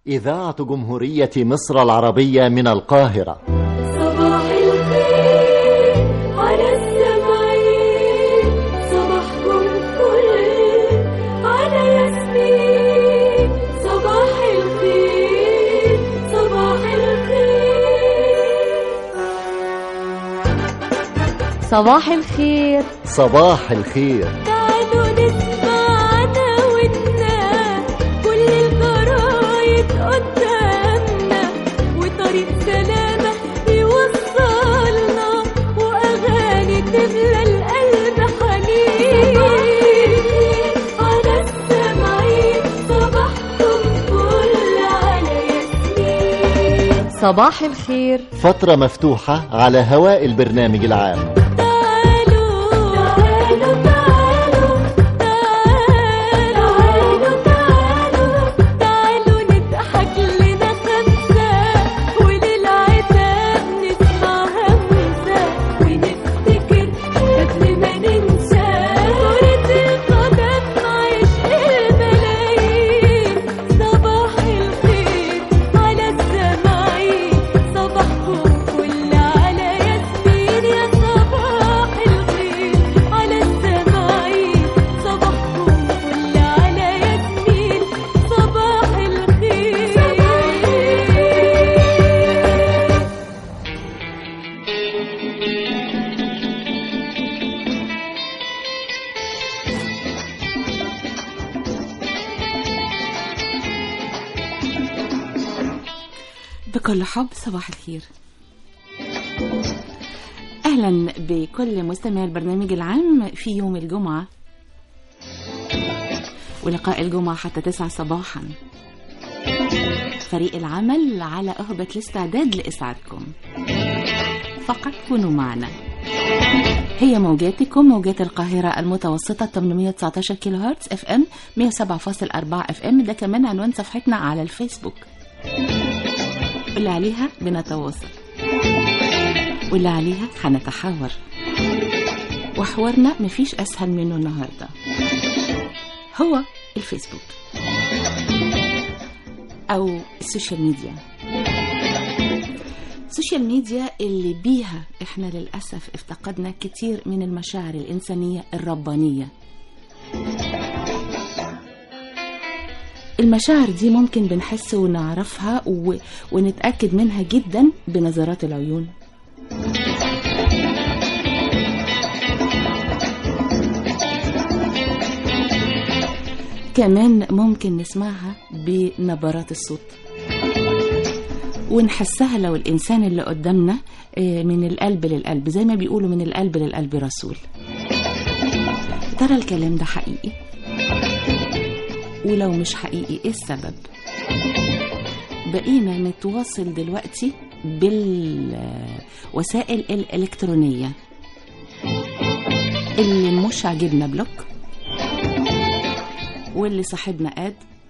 إذاعة جمهورية مصر العربية من القاهرة. صباح الخير على السمعين، صباحكم فل على ياسمين. صباح الخير صباح الخير صباح الخير صباح الخير. تعالوا نسمعنا ودنا كل الجرايد قدامنا، وطريق سلامة يوصلنا، وأغاني تملى القلب حنين. على السمعين صباحكم فل على ياسمين. صباح الخير فترة مفتوحة على هواء البرنامج العام. بكل حب صباح الخير. أهلا بكل مستمعي البرنامج العام في يوم الجمعة، ولقاء الجمعة حتى 9 صباحا. فريق العمل على أهبة الاستعداد لإسعادكم، فقط كونوا معنا. هي موجاتكم، موجات القاهرة المتوسطة 819 كيلو هرتز اف ام، 107.4 اف ام. ده كمان عنوان صفحتنا على الفيسبوك، واللي عليها بنتواصل، واللي عليها هنتحاور، وحوارنا مفيش أسهل منه النهاردة، هو الفيسبوك أو السوشيال ميديا. السوشيال ميديا اللي بيها احنا للأسف افتقدنا كتير من المشاعر الإنسانية الربانية. المشاعر دي ممكن بنحس ونعرفها ونتأكد منها جدا بنظرات العيون، كمان ممكن نسمعها بنبرات الصوت، ونحسها لو الإنسان اللي قدامنا من القلب للقلب، زي ما بيقولوا من القلب للقلب رسول. ترى الكلام ده حقيقي؟ ولو مش حقيقي ايه السبب؟ بقينا نتواصل دلوقتي بالوسائل الإلكترونية، اللي مش عاجبنا بلوك، واللي صاحبنا قاد،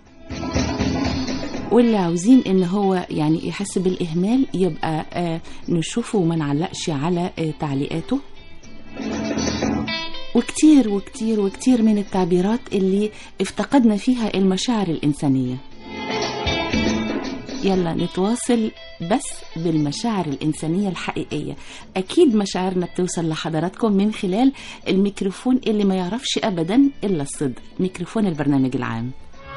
واللي عاوزين ان هو يعني يحس بالإهمال يبقى نشوفه وما نعلقش على تعليقاته، وكتير وكتير وكتير من التعبيرات اللي افتقدنا فيها المشاعر الإنسانية. يلا نتواصل بس بالمشاعر الإنسانية الحقيقية. أكيد مشاعرنا بتوصل لحضراتكم من خلال الميكروفون اللي ما يعرفش أبدا إلا الصدق، ميكروفون البرنامج العام.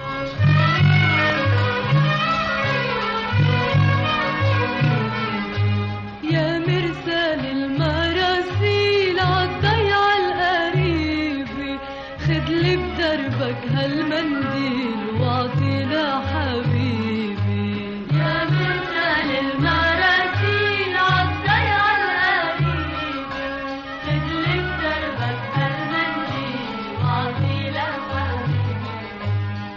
يا مرسال المراسيل عالضيعة القريبة، خدلي بدربك هالمنديل واعطي لحبيبي. يا مرسال المراسيل عالضيعة القريبة، خدلي بدربك هالمنديل واعطي لحبيبي.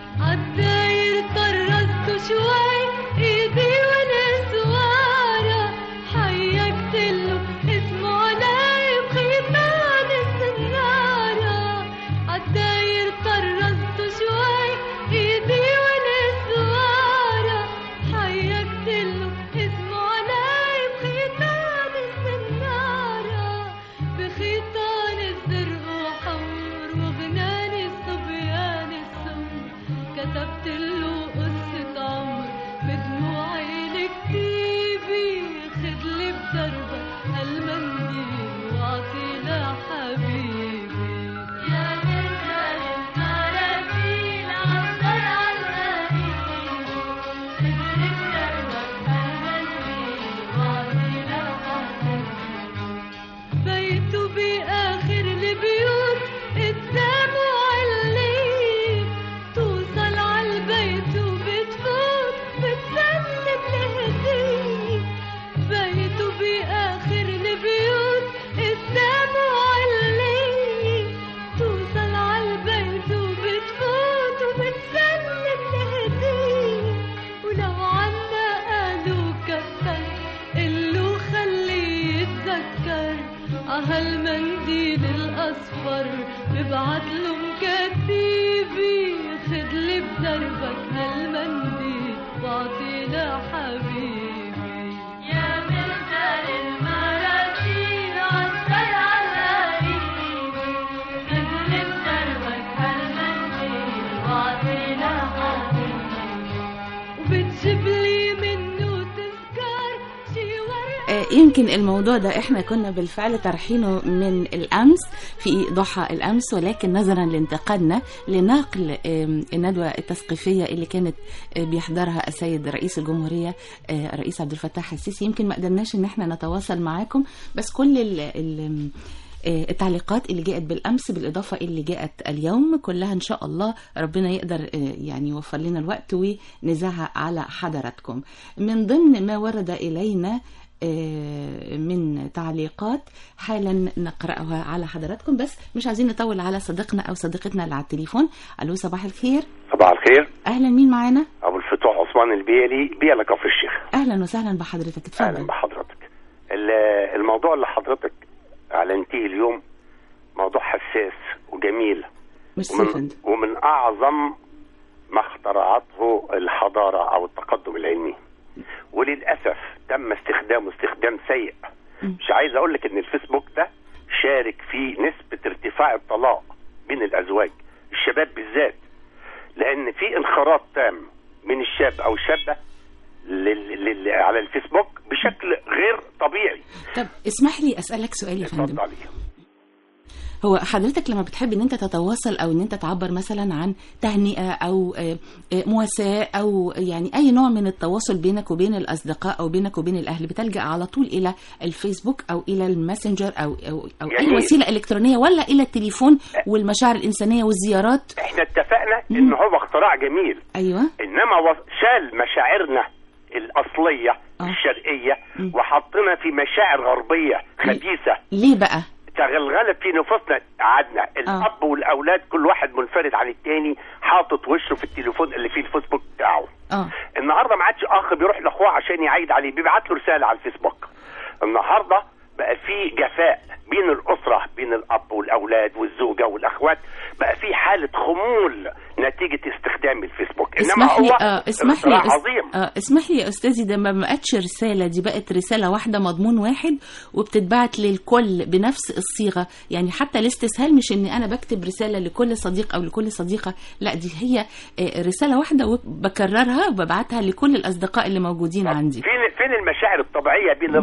حبيبي يا مرسال المراسيل عالضيعة القريبة خدلي بدربك هالمنديل واعطينا حبيبي وبتجيبلي منه تذكار شي ورقة. يمكن الموضوع ده احنا كنا بالفعل طرحينه من الامس في ضحى الامس، ولكن نظرا لانتقادنا لنقل الندوه التثقيفيه اللي كانت بيحضرها السيد رئيس الجمهوريه الرئيس عبد الفتاح السيسي، يمكن ما قدرناش ان احنا نتواصل معاكم، بس كل التعليقات اللي جاءت بالامس بالاضافه اللي جاءت اليوم كلها ان شاء الله ربنا يقدر يعني يوفر لنا الوقت ونذاعها على حضراتكم. من ضمن ما ورد الينا من تعليقات حالا نقرأها على حضراتكم، بس مش عايزين نطول على صديقنا أو صديقتنا اللي على التليفون. ألو صباح الخير. صباح الخير. أهلا، مين معانا؟ أبو الفتوح عثمان البيلي، بيلا كفر الشيخ. أهلا وسهلا بحضرتك، اتفضل. أهلا بحضرتك. الموضوع اللي حضرتك أعلنتيه اليوم موضوع حساس وجميل ومن أعظم ما اخترعته الحضارة أو التقدم العلمي، وللأسف تم استخدامه استخدام سيء. مش عايز أقول لك إن الفيسبوك ده شارك في نسبة ارتفاع الطلاق بين الأزواج، الشباب بالذات، لأن في انخراط تام من الشاب أو الشابة على الفيسبوك بشكل غير طبيعي. طب اسمح لي أسألك سؤال يا فندم. هو حضرتك لما بتحب ان انت تتواصل او ان انت تعبر مثلا عن تهنئة او مواساة او يعني اي نوع من التواصل بينك وبين الاصدقاء او بينك وبين الاهل، بتلجأ على طول الى الفيسبوك او الى الماسنجر او اي وسيلة الكترونية، ولا الى التليفون والمشاعر الانسانية والزيارات؟ احنا اتفقنا ان هو اختراع جميل، ايوه، انما شال مشاعرنا الاصلية الشرقية وحطنا في مشاعر غربية خبيثة. ليه بقى؟ تغلغلت في نفوسنا، قعدنا الاب والاولاد كل واحد منفرد عن التاني، حاطط وشه في التليفون اللي فيه الفيسبوك بتاعه. النهارده ما عادش اخ بيروح لاخوه عشان يعيد عليه، بيبعت له رساله على الفيسبوك. النهارده بقى في جفاء بين الاسره، بين الاب والاولاد والزوجه والاخوات، بقى في حاله خمول نتيجه استخدام الفيسبوك. انما هو عظيم. اسمح لي يا استاذي، ده ما بقتش رساله، دي بقت رساله واحده مضمون واحد وبتتبعت للكل بنفس الصيغه، يعني حتى الاستسهال مش ان انا بكتب رساله لكل صديق او لكل صديقه، لا دي هي رساله واحده وبكررها وببعتها لكل الاصدقاء اللي موجودين عندي. فين المشاعر الطبيعيه بين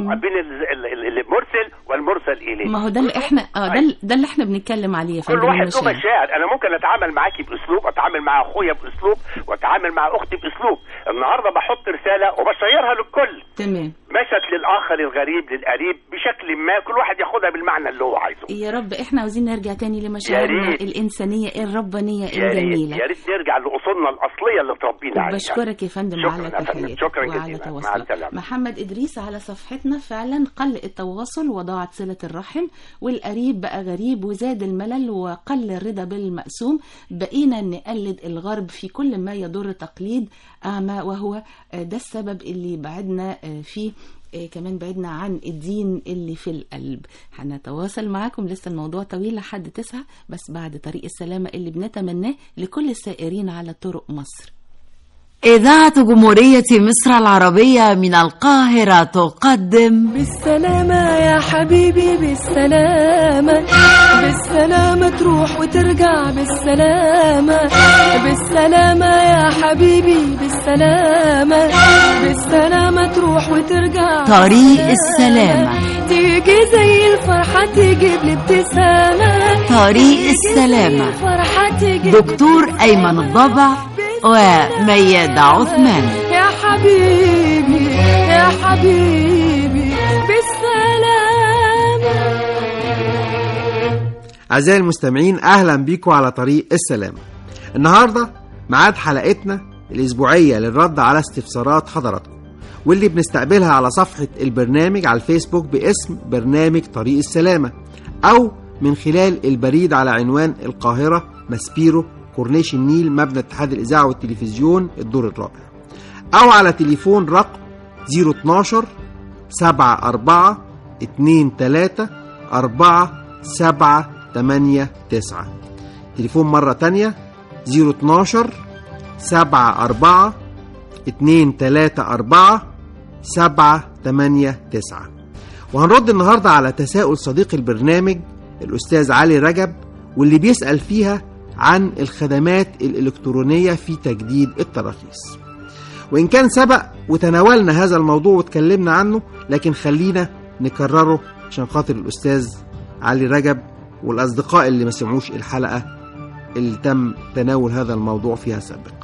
المرسل والمرسل اليه؟ ما هو ده اللي احنا ده اللي احنا بنتكلم عليه يا فندم. كل واحد له مشاعر، انا ممكن اتعامل معاكي باسلوب، اتعامل مع اخويا باسلوب، واتعامل مع اختي باسلوب. النهارده بحط رساله وبشيرها للكل، تمام، مشت للاخر الغريب للقريب بشكل ما، كل واحد ياخدها بالمعنى اللي هو عايزه. يا رب احنا عاوزين نرجع تاني لمشاعرنا الانسانيه الربانيه الجميله. يا ريت نرجع لاصولنا الاصليه اللي اتربينا عليها. بشكرك يا فندم على تحياتك وعلى تواصلك. محمد ادريس على صفحتنا فعلا قل التواصل وضاعت صله الرحم، والقريب بقى غريب وزاد الملل وقل الرضا بالمقسوم، بقينا نقلد الغرب في كل ما يضر تقليد أعمى، وهو ده السبب اللي بعدنا فيه، كمان بعدنا عن الدين اللي في القلب. هنتواصل معاكم، لسه الموضوع طويل لحد 9، بس بعد طريق السلامة اللي بنتمناه لكل السائرين على طرق مصر. إذاعة جمهورية مصر العربية من القاهرة تقدم بالسلامة يا حبيبي، بالسلامة، بالسلامة تروح وترجع، بالسلامة، بالسلامة يا حبيبي، بالسلامة، بالسلامة تروح وترجع. طريق السلامة تيجي زي الفرحة تجيب لي ابتسامة. طريق السلامة دكتور أيمن الضبع وميادة عثمان. يا حبيبي يا حبيبي بالسلامة. أعزائي المستمعين، أهلا بيكم على طريق السلامة. النهاردة ميعاد حلقتنا الأسبوعية للرد على استفسارات حضراتكم، واللي بنستقبلها على صفحة البرنامج على الفيسبوك باسم برنامج طريق السلامة، أو من خلال البريد على عنوان القاهرة ماسبيرو كورنيش النيل، مبنى اتحاد الإذاعة والتلفزيون الدور الرابع، أو على تليفون رقم 012 74 23 4789. تليفون مرة تانية 012 74 234-789. وهنرد النهاردة على تساؤل صديق البرنامج الأستاذ علي رجب، واللي بيسأل فيها عن الخدمات الإلكترونية في تجديد التراخيص. وإن كان سبق وتناولنا هذا الموضوع واتكلمنا عنه، لكن خلينا نكرره عشان خاطر الأستاذ علي رجب والأصدقاء اللي ما سمعوش الحلقة اللي تم تناول هذا الموضوع فيها سابقا.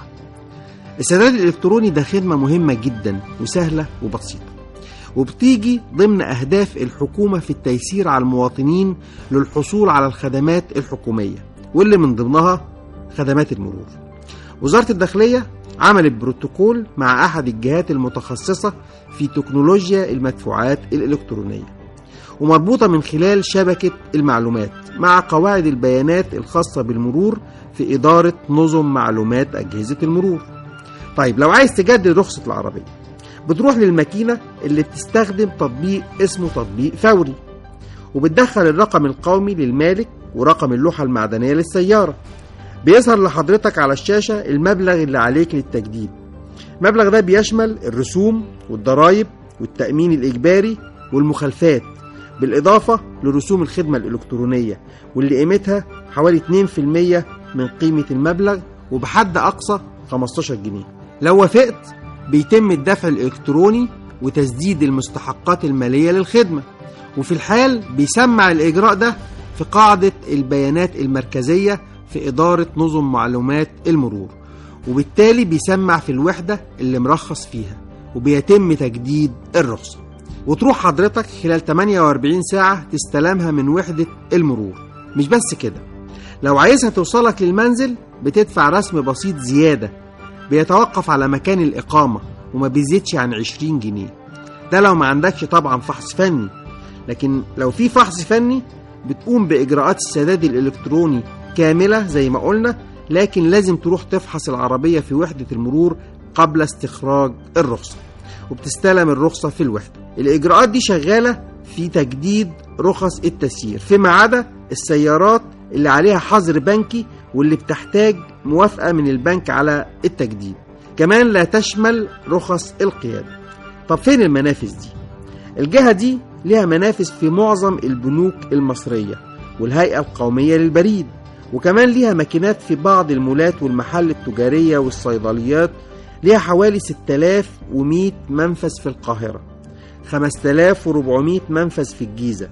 السداد الإلكتروني ده خدمة مهمة جدا وسهلة وبسيطة، وبتيجي ضمن أهداف الحكومة في التيسير على المواطنين للحصول على الخدمات الحكومية، واللي من ضمنها خدمات المرور. وزارة الداخلية عملت بروتوكول مع أحد الجهات المتخصصة في تكنولوجيا المدفوعات الإلكترونية، ومربوطة من خلال شبكة المعلومات مع قواعد البيانات الخاصة بالمرور في إدارة نظم معلومات أجهزة المرور. طيب لو عايز تجدد رخصة العربية، بتروح للماكينة اللي بتستخدم تطبيق اسمه تطبيق فوري، وبتدخل الرقم القومي للمالك ورقم اللوحة المعدنية للسيارة. بيظهر لحضرتك على الشاشة المبلغ اللي عليك للتجديد. المبلغ ده بيشمل الرسوم والضرائب والتأمين الإجباري والمخالفات، بالإضافة لرسوم الخدمة الإلكترونية، واللي قيمتها حوالي 2% من قيمة المبلغ، وبحد أقصى 15 جنيه. لو وافقت بيتم الدفع الإلكتروني وتسديد المستحقات المالية للخدمة، وفي الحال بيسمع الإجراء ده في قاعدة البيانات المركزية في إدارة نظم معلومات المرور، وبالتالي بيسمع في الوحدة اللي مرخص فيها، وبيتم تجديد الرخصة. وتروح حضرتك خلال 48 ساعة تستلمها من وحدة المرور. مش بس كده، لو عايزها توصلك للمنزل بتدفع رسم بسيط زيادة بيتوقف على مكان الإقامة، وما بيزيدش عن 20 جنيه. ده لو ما عندكش طبعا فحص فني، لكن لو في فحص فني بتقوم بإجراءات السداد الإلكتروني كاملة زي ما قلنا، لكن لازم تروح تفحص العربية في وحدة المرور قبل استخراج الرخصة، وبتستلم الرخصة في الوحدة. الإجراءات دي شغالة في تجديد رخص التسيير، فيما عدا السيارات اللي عليها حظر بنكي واللي بتحتاج موافقة من البنك على التجديد. كمان لا تشمل رخص القيادة. طب فين المنافذ دي؟ الجهة دي لها منافذ في معظم البنوك المصرية والهيئة القومية للبريد، وكمان ليها ماكينات في بعض المولات والمحل التجارية والصيدليات. ليها حوالي 6100 منفذ في القاهرة، 5400 منفذ في الجيزة،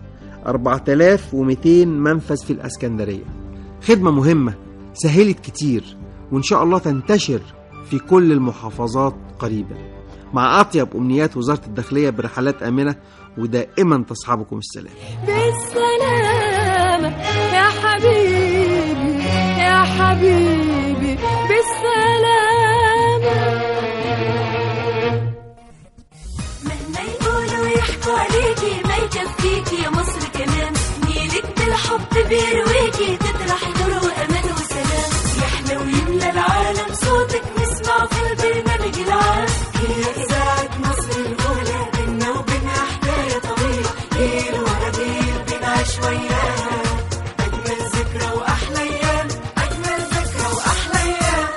4200 منفذ في الإسكندرية. خدمة مهمة سهلت كتير، وإن شاء الله تنتشر في كل المحافظات قريبا. مع أطيب أمنيات وزارة الداخلية برحلات آمنة ودائما تصحبكم السلام. بالسلامة يا حبيبي يا حبيبي بالسلامة. مهما يقولوا ويحكوا عليكي ما يكفيكي يا مصر كلام، نيلك بالحب بيرويكي تطرحي نور وأمان وسلام. يحلى ويملى العالم صوتك نسمع في البرنامج العام. هي إذاعة مصر الأولى، بينا وبينها حكاية طويلة، جيل ورا جيل بنعيش وياها أجمل ذكرى وأحلى أيام، أجمل ذكرى وأحلى أيام.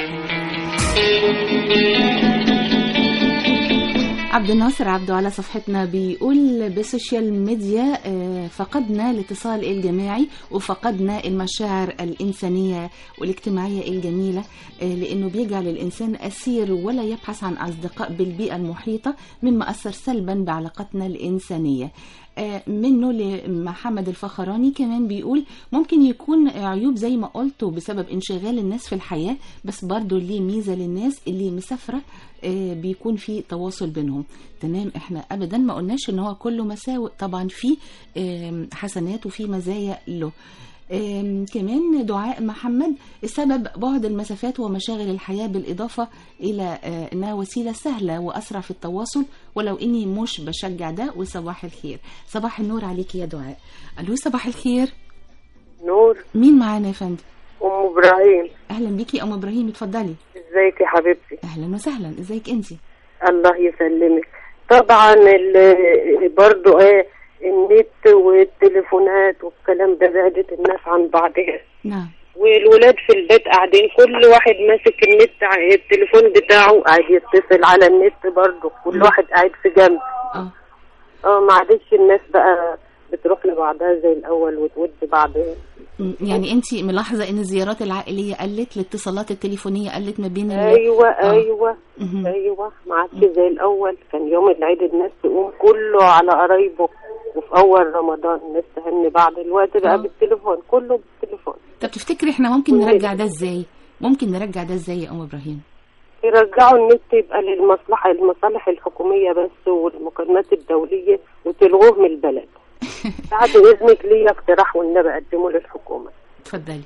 عبد الناصر عبده على صفحتنا بيقول بالسوشيال ميديا فقدنا الاتصال الجماعي وفقدنا المشاعر الإنسانية والاجتماعية الجميلة، لأنه بيجعل الإنسان أسير ولا يبحث عن أصدقاء بالبيئة المحيطة، مما أثر سلبا بعلاقتنا الإنسانية. منه لمحمد الفخراني كمان بيقول ممكن يكون عيوب زي ما قلته بسبب انشغال الناس في الحياة، بس برضو ليه ميزة للناس اللي مسافرة بيكون في تواصل بينهم. تمام، احنا ابدا ما قلناش ان هو كله مساوئ، طبعا في حسنات وفي مزايا له. كمان دعاء محمد السبب بعد المسافات ومشاغل الحياة، بالإضافة إلى أنها وسيلة سهلة وأسرع في التواصل، ولو إني مش بشجع ده. وصباح الخير. صباح النور عليك يا دعاء. ألو صباح الخير. نور. مين معانا يا فندم؟ أم إبراهيم. أهلا بيكي أم إبراهيم، اتفضلي. ازيك يا حبيبتي؟ أهلا وسهلا، ازيك أنتي؟ الله يسلمك. طبعا برضو النت والتليفونات والكلام ده بعدت الناس عن بعضها. نعم. والولاد في البيت قاعدين كل واحد ماسك التليفون بتاعه قاعد يتصل على النت برضه، كل واحد قاعد في جنب. ما عادش الناس بقى بتروح لبعضها زي الاول وتود بعضها. يعني انت ملاحظه ان الزيارات العائليه قلت، الاتصالات التليفونيه قلت ما بين ايوه ما عادش زي الاول. كان يوم العيد الناس تقوم كله على قرايبه، وفي اول رمضان الناس تهني بعض. الوقت بقى بالتليفون، كله بالتليفون. طب تفتكري احنا ممكن نرجع ده ازاي؟ يا ام ابراهيم؟ يرجعوا النت يبقى المصالح الحكوميه بس والمكالمات الدوليه، وتلغوه من البلد. بعد اذنك ليا اقتراح والنبي اقدمه للحكومه. اتفضلي.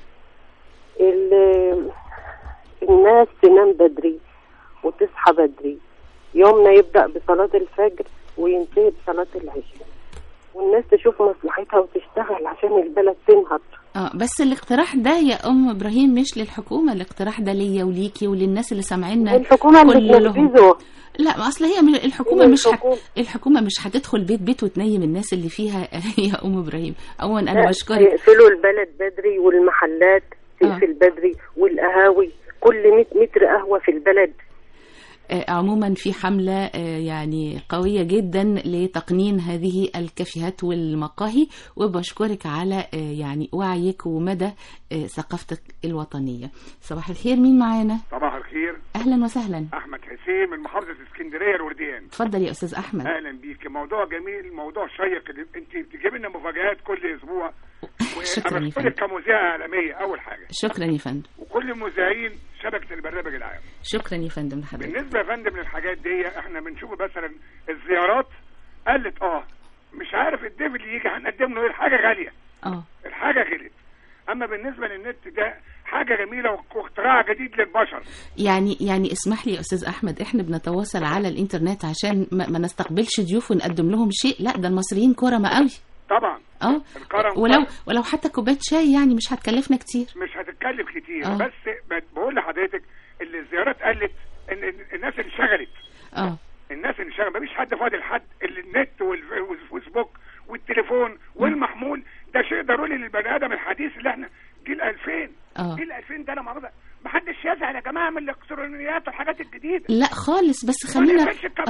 الناس تنام بدري وتصحى بدري، يومنا يبدا بصلاه الفجر وينتهي بصلاه العشاء، والناس تشوف مصلحتها وتشتغل عشان البلد تنهض. بس الاقتراح ده يا ام ابراهيم مش للحكومه، الاقتراح ده ليا وليكي وللناس اللي سامعيننا. الحكومه اللي بتنفذه. لا، اصل هي الحكومه مش هتدخل بيت وتنيم الناس اللي فيها يا ام ابراهيم. اولا انا بشكرك. يقفلوا البلد بدري والمحلات تقفل بدري والقهاوي، كل 100 متر قهوه في البلد. عموما في حملة يعني قوية جدا لتقنين هذه الكافيهات والمقاهي، وبشكرك على يعني وعيك ومدى ثقافتك الوطنية. صباح الخير، مين معانا؟ صباح الخير، أهلا وسهلا. أحمد حسين من محافظة اسكندرية الورديان. اتفضل يا أستاذ أحمد. أهلا بيك، موضوع جميل، موضوع شيق. أنت بتجيب لنا مفاجآت كل أسبوع. شكرا يا فندم. كمذيعة عالمية أول حاجة. شكرا يا فندم. وكل المذيعين شبكة البرنامج العام. شكرا يا فندم لحضرتك. بالنسبة يا فندم للحاجات دي، احنا بنشوف مثلا الزيارات قلت. مش عارف الضيف اللي يجي هنقدم له ايه، الحاجة غالية. الحاجة غلت. اما بالنسبة للنت ده حاجة جميلة واختراع جديد للبشر. يعني اسمح لي يا أستاذ أحمد، احنا بنتواصل على الإنترنت عشان ما نستقبلش ضيوف ونقدم لهم شيء. لا، ده المصريين كرمة قوي. طبعا. ولو حتى كوبايه شاي يعني مش هتكلفنا كتير. مش هتتكلف كتير. بس بقول لحضرتك اللي الزيارات قلت، ان الناس اللي شغلت. الناس اللي شغلت مفيش حد فاضي لحد. النت والفيسبوك والتليفون والمحمول ده شيء ضروري للبني ادم الحديث اللي احنا جيل 2000. جيل 2000 ده انا معروض محدش يزعل يا جماعه من الالكترونيات والحاجات الجديده. لا خالص، بس خلينا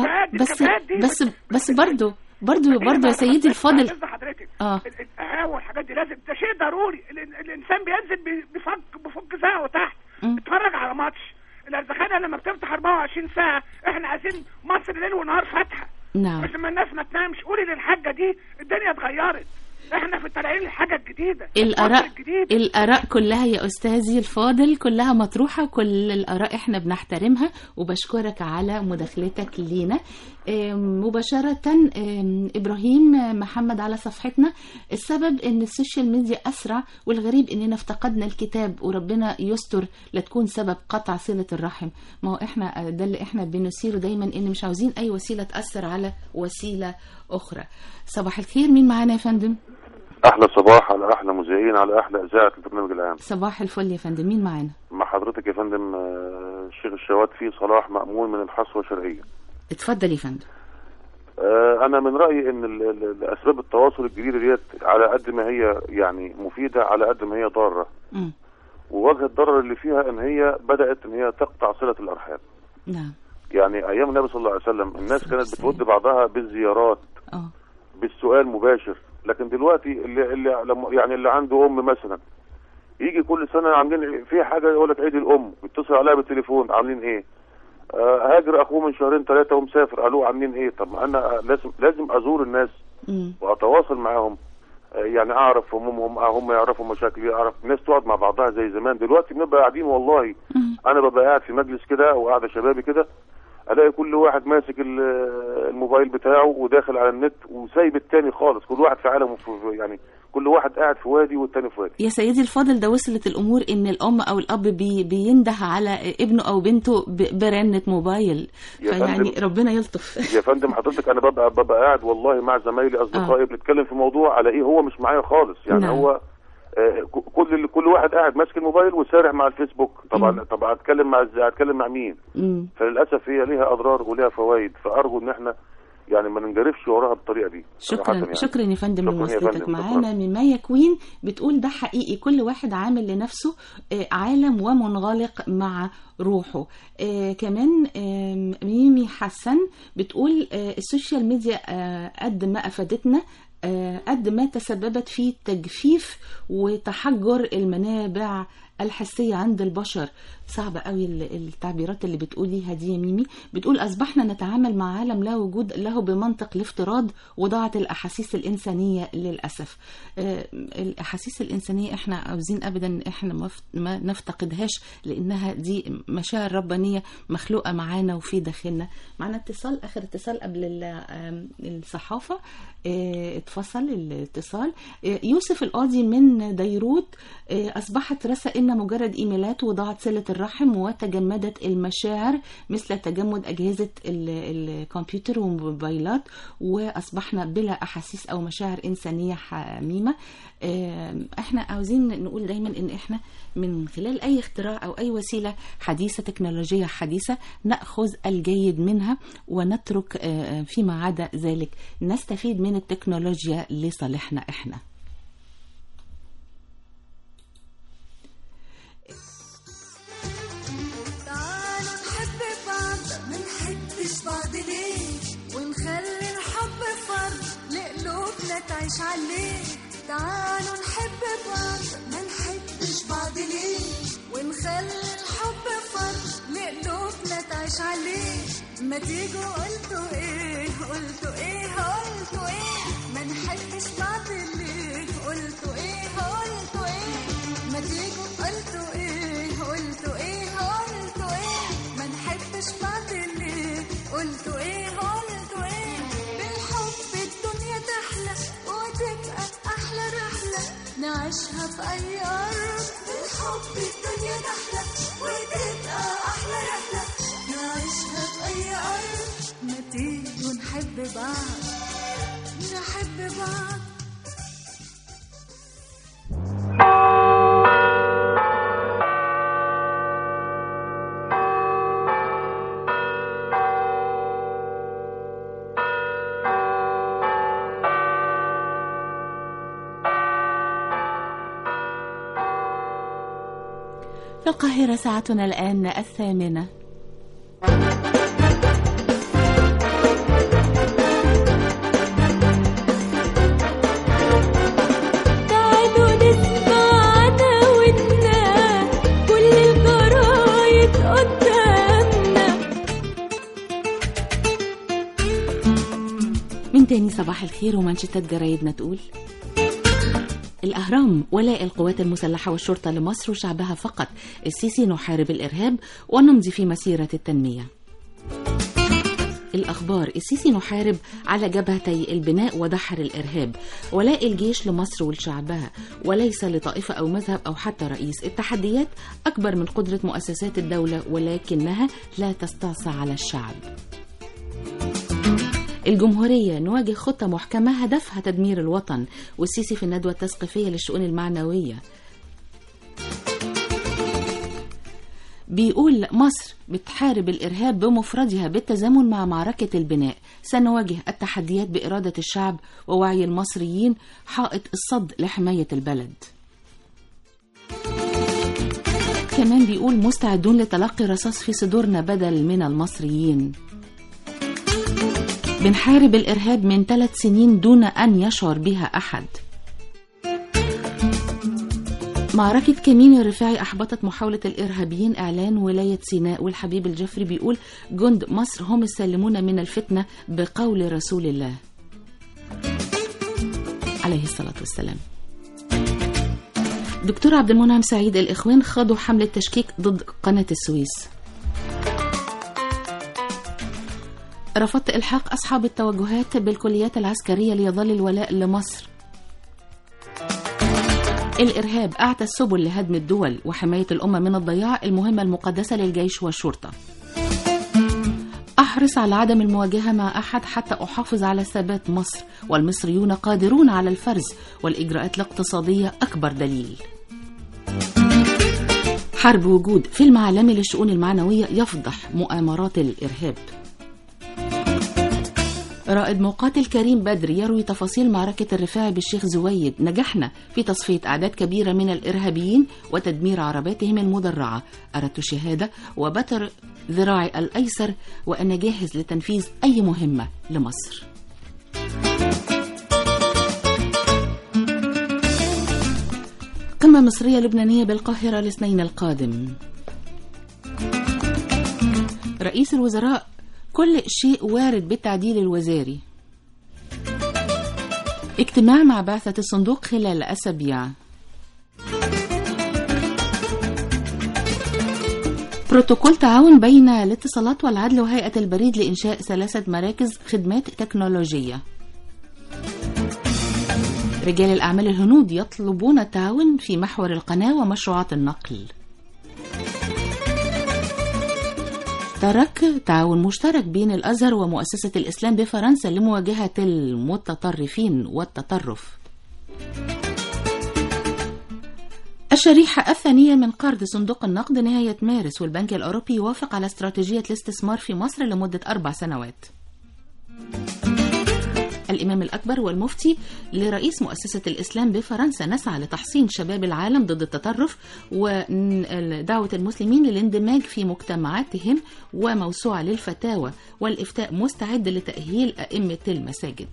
بس برضو يا سيدي الفاضل. حضرتك القهوه والحاجات دي لازم، ده شيء ضروري. الانسان بينزل بفك ساعه وتحت يتفرج على ماتش. الارزخانه لما بتفتح 24 ساعه، احنا عايزين مصر ليل ونهار فاتحه. نعم. عشان ما الناس ما تنامش. قولي للحاجه دي الدنيا اتغيرت، احنا في التلاقين الحاجه الجديده. الاراء كلها يا استاذي الفاضل كلها مطروحه، كل الاراء احنا بنحترمها، وبشكرك على مداخلتك لينا. مباشره ابراهيم محمد على صفحتنا، السبب ان السوشيال ميديا اسرع، والغريب اننا افتقدنا الكتاب، وربنا يستر لا تكون سبب قطع صله الرحم. ما هو احنا ده اللي احنا بنثيره دايما، ان مش عاوزين اي وسيله تاثر على وسيله اخرى. صباح الخير، مين معانا يا فندم؟ احلى صباح على احلى مذيعين على احلى اذاعه البرنامج العام. صباح الفل يا فندم، مين معانا؟ مع حضرتك يا فندم الشيخ الشوات في صلاح مأمون من الحصوه الشرقيه. اتفضل يا فندم. انا من رايي ان اسباب التواصل الجديده ديت على قد ما هي يعني مفيده، على قد ما هي ضاره. ووجه الضرر اللي فيها ان هي بدات ان هي تقطع صله الارحام. نعم. يعني ايام النبي صلى الله عليه وسلم الناس كانت بتود بعضها بالزيارات، بالسؤال مباشر. لكن دلوقتي اللي عنده ام مثلا يجي كل سنه عاملين في حاجه، يقول لك عيد الام، يتصل عليها بالتليفون عاملين ايه؟ هاجر اخوه من شهرين 3 ومسافر، قالوا عاملين ايه؟ طب ما انا لازم ازور الناس واتواصل معاهم، يعني اعرف همومهم، هم يعرفوا مشاكلي، اعرف الناس تقعد مع بعضها زي زمان. دلوقتي بنبقى قاعدين، والله انا ببقى قاعد في مجلس كده وقاعده شبابي كده، الاقي كل واحد ماسك الموبايل بتاعه وداخل على النت وسايب التاني خالص، كل واحد في عالمه، يعني كل واحد قاعد في وادي والتاني في وادي. يا سيدي الفاضل، ده وصلت الامور ان الام او الاب بينده على ابنه او بنته برنة موبايل، فيعني ربنا يلطف. يا فندم حضرتك انا ببقى قاعد والله مع زمايلي اصدقائي بنتكلم في موضوع، على ايه هو مش معايا خالص، يعني نعم. هو كل واحد قاعد ماسك الموبايل وسارح مع الفيسبوك. طبعا هتكلم مع مين؟ فللاسف هي ليها اضرار وليها فوائد. فارجو ان احنا يعني ما ننجرفش وراها بالطريقه دي. شكرا يعني. شكرا يا فندم لمواصلتك معانا. من مايا كوين بتقول ده حقيقي، كل واحد عامل لنفسه عالم ومنغلق مع روحه. كمان ميمي حسن بتقول السوشيال ميديا قد ما افادتنا قد ما تسببت في تجفيف وتحجر المنابع الحسية عند البشر. صعبة قوي التعبيرات اللي بتقوليها دي يا ميمي. بتقول أصبحنا نتعامل مع عالم لا وجود له بمنطق الافتراض وضاعت الأحاسيس الإنسانية للأسف. الأحاسيس الإنسانية احنا عاوزين أبدا احنا ما نفتقدهاش، لأنها دي مشاعر ربانية مخلوقة معانا وفي داخلنا. معنا اتصال، آخر اتصال قبل الصحافة. اتفصل الاتصال. يوسف القاضي من ديروت، أصبحت رسائلنا مجرد إيميلات وضاعت صلة الرحم وتجمدت المشاعر مثل تجمد أجهزة الكمبيوتر والموبايلات، وأصبحنا بلا أحاسيس أو مشاعر إنسانية حميمة. احنا عاوزين نقول دايما ان احنا من خلال اي اختراع او اي وسيلة حديثة تكنولوجية حديثة نأخذ الجيد منها ونترك فيما عدا ذلك نستفيد من التكنولوجيا لصالحنا احنا. تعالوا نحب بعض ما نحبش بعض ليه، ونخلي الحب فرض لقلوبنا تعيش عليه. تعالوا نحب بعض ما نحبش بعض ليه، ونخلي الحب فرض لقلوبنا تعيش عليه. ما تيجوا قلتوا ايه قلتوا ايه قلتوا ايه، ما نحبش بعض ليه قلتوا ايه قلتوا ايه. ما تيجوا قلتوا ايه قلتوا ايه قلتوا ايه، ما نحبش بعض ليه قلتوا ايه قلتوا ايه. بالحب الدنيا تحلى وتبقى احلى رحلة نعيشها في اي ارض. بالحب الدنيا تحلى وتبقى احلى رحلة نعيشها في اي ارض. ما تيجوا نحب بعض نحب بعض. في القاهرة ساعتنا الآن 8:00. تعالوا نسمع عداوتنا كل الجرايد قدامنا. من تاني صباح الخير ومانشيتات جرايدنا تقول: الأهرام: ولاء القوات المسلحة والشرطة لمصر وشعبها فقط، السيسي: نحارب الإرهاب ونمضي في مسيرة التنمية. الأخبار: السيسي: نحارب على جبهتي البناء ودحر الإرهاب، ولاء الجيش لمصر ولشعبها وليس لطائفة أو مذهب أو حتى رئيس. التحديات أكبر من قدرة مؤسسات الدولة ولكنها لا تستعصى على الشعب. الجمهورية: نواجه خطة محكمة هدفها تدمير الوطن، والسيسي في الندوة التثقيفية للشؤون المعنوية بيقول: مصر بتحارب الإرهاب بمفردها بالتزامن مع معركة البناء، سنواجه التحديات بإرادة الشعب ووعي المصريين، حائط الصد لحماية البلد. كمان بيقول: مستعدون لتلقي رصاص في صدورنا بدل من المصريين. بنحارب الإرهاب من 3 سنين دون أن يشعر بها أحد. معركة كمين الرفاعي أحبطت محاولة الإرهابيين إعلان ولاية سيناء. والحبيب الجفري بيقول: جند مصر هم السالمون من الفتنة بقول رسول الله عليه الصلاة والسلام. دكتور عبد المنعم سعيد: الإخوان خاضوا حملة تشكيك ضد قناة السويس. رفضت إلحاق أصحاب التوجهات بالكليات العسكرية ليظل الولاء لمصر. الإرهاب أعتى السبل لهدم الدول وحماية الأمة من الضياع، المهمة المقدسة للجيش والشرطة. أحرص على عدم المواجهة مع أحد حتى أحافظ على ثبات مصر، والمصريون قادرون على الفرز، والإجراءات الاقتصادية أكبر دليل. حرب وجود فيلم عالمي للشؤون المعنوية يفضح مؤامرات الإرهاب. رائد مقاتل كريم بدر يروي تفاصيل معركة الرفاعي بالشيخ زويد. نجحنا في تصفية أعداد كبيرة من الإرهابيين وتدمير عرباتهم المدرعة. أردت شهادة وبتر ذراعي الأيسر وأنا جاهز لتنفيذ أي مهمة لمصر. قمة مصرية لبنانية بالقاهرة الاثنين القادم. رئيس الوزراء: كل شيء وارد بالتعديل الوزاري. اجتماع مع بعثة الصندوق خلال أسابيع. بروتوكول تعاون بين الاتصالات والعدل وهيئة البريد لإنشاء 3 مراكز خدمات تكنولوجية. رجال الأعمال الهنود يطلبون التعاون في محور القناة ومشروعات النقل. ترك تعاون مشترك بين الأزهر ومؤسسة الإسلام بفرنسا لمواجهة المتطرفين والتطرف. الشريحة الثانية من قرض صندوق النقد نهاية مارس، والبنك الأوروبي يوافق على استراتيجية الاستثمار في مصر لمدة 4 سنوات. الإمام الأكبر والمفتي لرئيس مؤسسة الإسلام بفرنسا نسعى لتحصين شباب العالم ضد التطرف ودعوة المسلمين للاندماج في مجتمعاتهم، وموسوعة للفتاوى والإفتاء مستعد لتأهيل أئمة المساجد.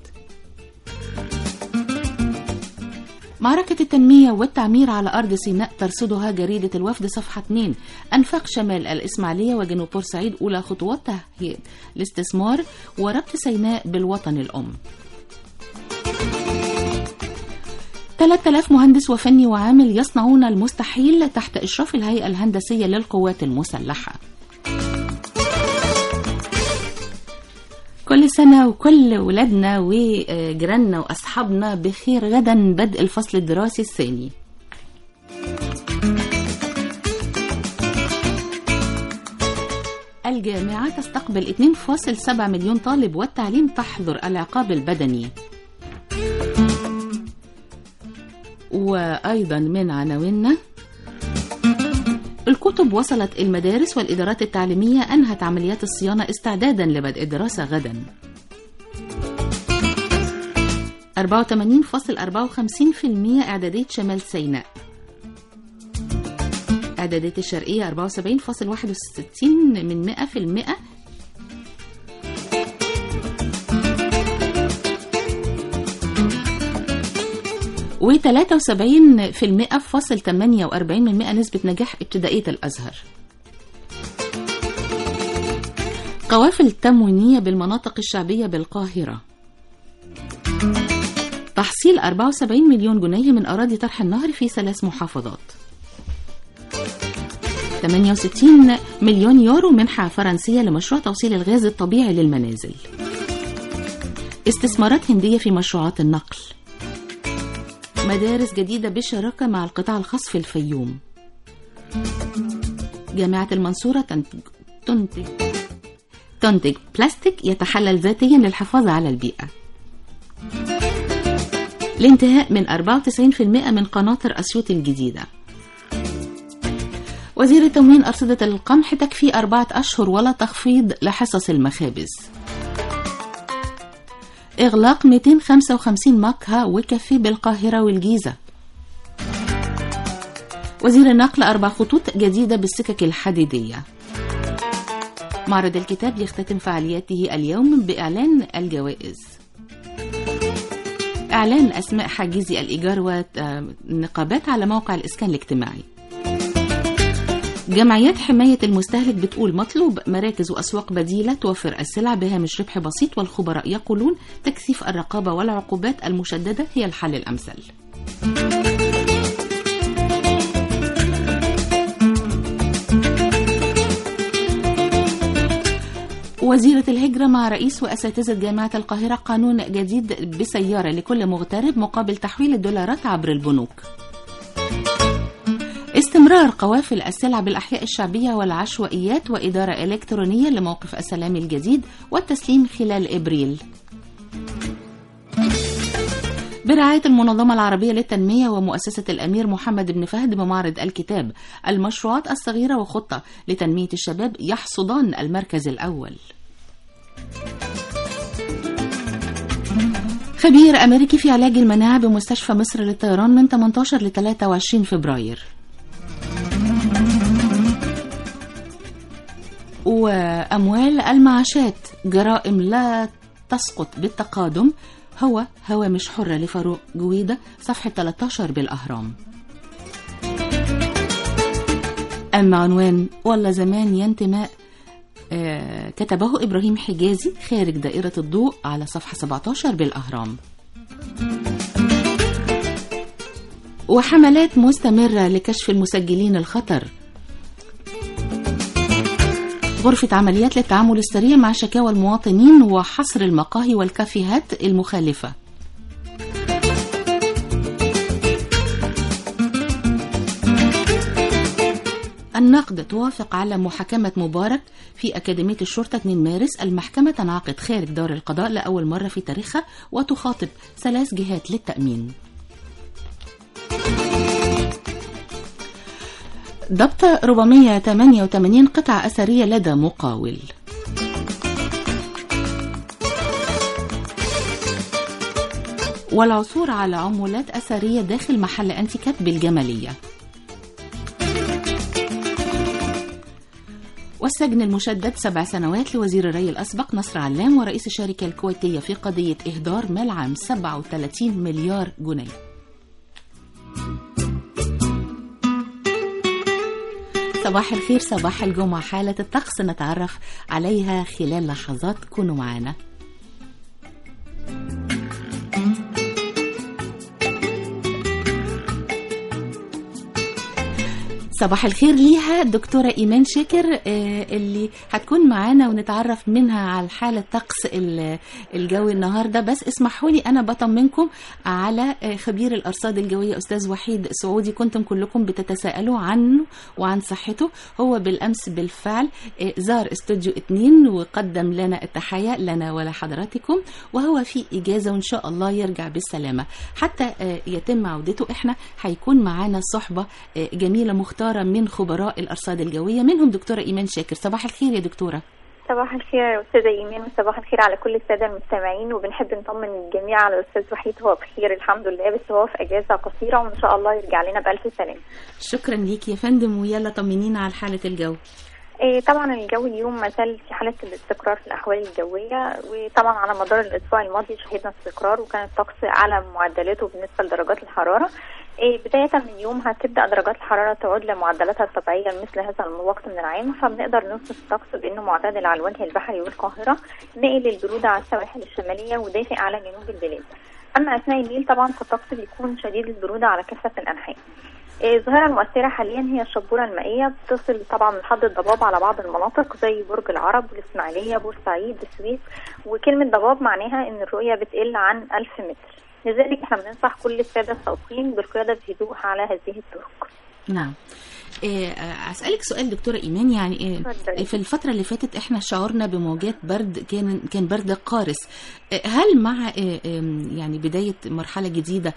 معركة التنمية والتعمير على أرض سيناء ترصدها جريدة الوفد صفحة 2. أنفاق شمال الإسماعيلية وجنوب بورسعيد أولى خطوات تهيئة الاستثمار وربط سيناء بالوطن الأم. 3000 مهندس وفني وعامل يصنعون المستحيل تحت إشراف الهيئة الهندسية للقوات المسلحة. كل سنة وكل ولادنا وجيراننا وأصحابنا بخير. غدا بدء الفصل الدراسي الثاني. الجامعة تستقبل 2.7 مليون طالب والتعليم تحظر العقاب البدني. وأيضا من عناويننا: الكتب وصلت المدارس والإدارات التعليمية أنهت عمليات الصيانة استعدادا لبدء الدراسة غدا. 84.54% إعدادية شمال سيناء. إعدادية الشرقية 74.61%. و73.48% نسبة نجاح ابتدائية الأزهر. قوافل تموينية بالمناطق الشعبية بالقاهرة. تحصيل 74 مليون جنيه من أراضي طرح النهر في 3 محافظات. 68 مليون يورو منحة فرنسية لمشروع توصيل الغاز الطبيعي للمنازل. استثمارات هندية في مشروعات النقل. مدارس جديدة بالشراكة مع القطاع الخاص في الفيوم. جامعة المنصورة تنتج بلاستيك يتحلل ذاتيا للحفاظ على البيئة. الانتهاء من 94% من قناطر أسيوط الجديدة. وزير التموين: أرصدة القمح تكفي 4 أشهر ولا تخفيض لحصص المخابز. إغلاق 255 مقهى وكافيه بالقاهرة والجيزة. وزير النقل: 4 خطوط جديدة بالسكك الحديدية. معرض الكتاب يختتم فعالياته اليوم بإعلان الجوائز. إعلان أسماء حاجزي الإيجار والنقابات على موقع الإسكان الاجتماعي. جمعيات حماية المستهلك بتقول مطلوب مراكز وأسواق بديلة توفر السلع بهامش ربح بسيط، والخبراء يقولون تكثيف الرقابة والعقوبات المشددة هي الحل الأمثل. وزيرة الهجرة مع رئيس وأساتذة جامعة القاهرة قانون جديد بسيارة لكل مغترب مقابل تحويل الدولارات عبر البنوك. استمرار قوافل السلع بالأحياء الشعبية والعشوائيات وإدارة إلكترونية لموقف السلام الجديد والتسليم خلال إبريل. برعاية المنظمة العربية للتنمية ومؤسسة الأمير محمد بن فهد بمعرض الكتاب، المشروعات الصغيرة وخطة لتنمية الشباب يحصدان المركز الأول. خبير أمريكي في علاج المناعة بمستشفى مصر للطيران من 18 ل 23 فبراير. وأموال المعاشات جرائم لا تسقط بالتقادم، هو هوامش حرة لفاروق جويدة، صفحة 13 بالأهرام. أما عنوان والله زمان ينتماء كتبه إبراهيم حجازي خارج دائرة الضوء على صفحة 17 بالأهرام. وحملات مستمرة لكشف المسجلين الخطر. غرفة عمليات للتعامل السريع مع شكاوى المواطنين وحصر المقاهي والكافيهات المخالفة. النقد توافق على محاكمة مبارك في أكاديمية الشرطة 2 مارس. المحكمة تنعقد خارج دار القضاء لأول مرة في تاريخها وتخاطب 3 جهات للتأمين. ضبط 488 قطعة أثرية لدى مقاول. والعثور على عمولات أثرية داخل محل أنتيكات بالجمالية. والسجن المشدد 7 سنوات لوزير الري الأسبق نصر علام ورئيس الشركة الكويتية في قضية إهدار مال عام 37 مليار جنيه. صباح الخير، صباح الجمعة. حالة الطقس نتعرف عليها خلال لحظات، كونوا معنا. صباح الخير ليها دكتورة إيمان شاكر اللي هتكون معانا ونتعرف منها على حالة طقس الجو النهاردة. بس اسمحوا لي أنا بطمنكم على خبير الأرصاد الجوية أستاذ وحيد سعودي، كنتم كلكم بتتساءلوا عنه وعن صحته. هو بالأمس بالفعل زار استوديو 2 وقدم لنا التحية لنا ولحضراتكم، وهو في إجازة وإن شاء الله يرجع بالسلامة. حتى يتم عودته احنا هيكون معانا صحبة جميلة مختارة من خبراء الأرصاد الجوية، منهم دكتورة إيمان شاكر. صباح الخير يا دكتورة. صباح الخير يا أستاذة إيمان، وصباح الخير على كل السادة المستمعين. وبنحب نطمن الجميع على الأستاذ وحيد، هو بخير الحمد لله، بس هو في أجازة قصيرة وإن شاء الله يرجع لنا بألف سلامة. شكرا ليك يا فندم، ويلا طمنينا على حالة الجو. طبعا الجو اليوم ما زال في حالة الاستقرار في الأحوال الجوية، وطبعا على مدار الأسبوع الماضي شهدنا استقرار وكان الطقس أعلى معدلاته بالنسبة لدرجات الحرارة. بداية من اليوم هتبدأ درجات الحرارة تعود لمعدلاتها الطبيعية مثل هذا الوقت من العام، فبنقدر نوصف الطقس بأنه معتدل على الوجه البحري والقاهرة، مائل للبرودة على السواحل الشمالية ودافئ على جنوب البلاد. أما أثناء الليل طبعا فالطقس بيكون شديد البرودة على كافة الأنحاء. الظاهرة المؤثرة حاليا هي الشبورة المائية، بتصل طبعا لحد الضباب على بعض المناطق زي برج العرب والإسماعيلية بورسعيد السويس، وكلمة ضباب معناها إن الرؤية بتقل عن 1000 متر. لذلك احنا بننصح كل السادة السائقين بالقيادة بهدوء على هذه الطرق. نعم. أسألك سؤال دكتورة إيمان، يعني في الفترة اللي فاتت احنا شعرنا بموجات برد، كان برد قارس. هل مع يعني بداية مرحلة جديدة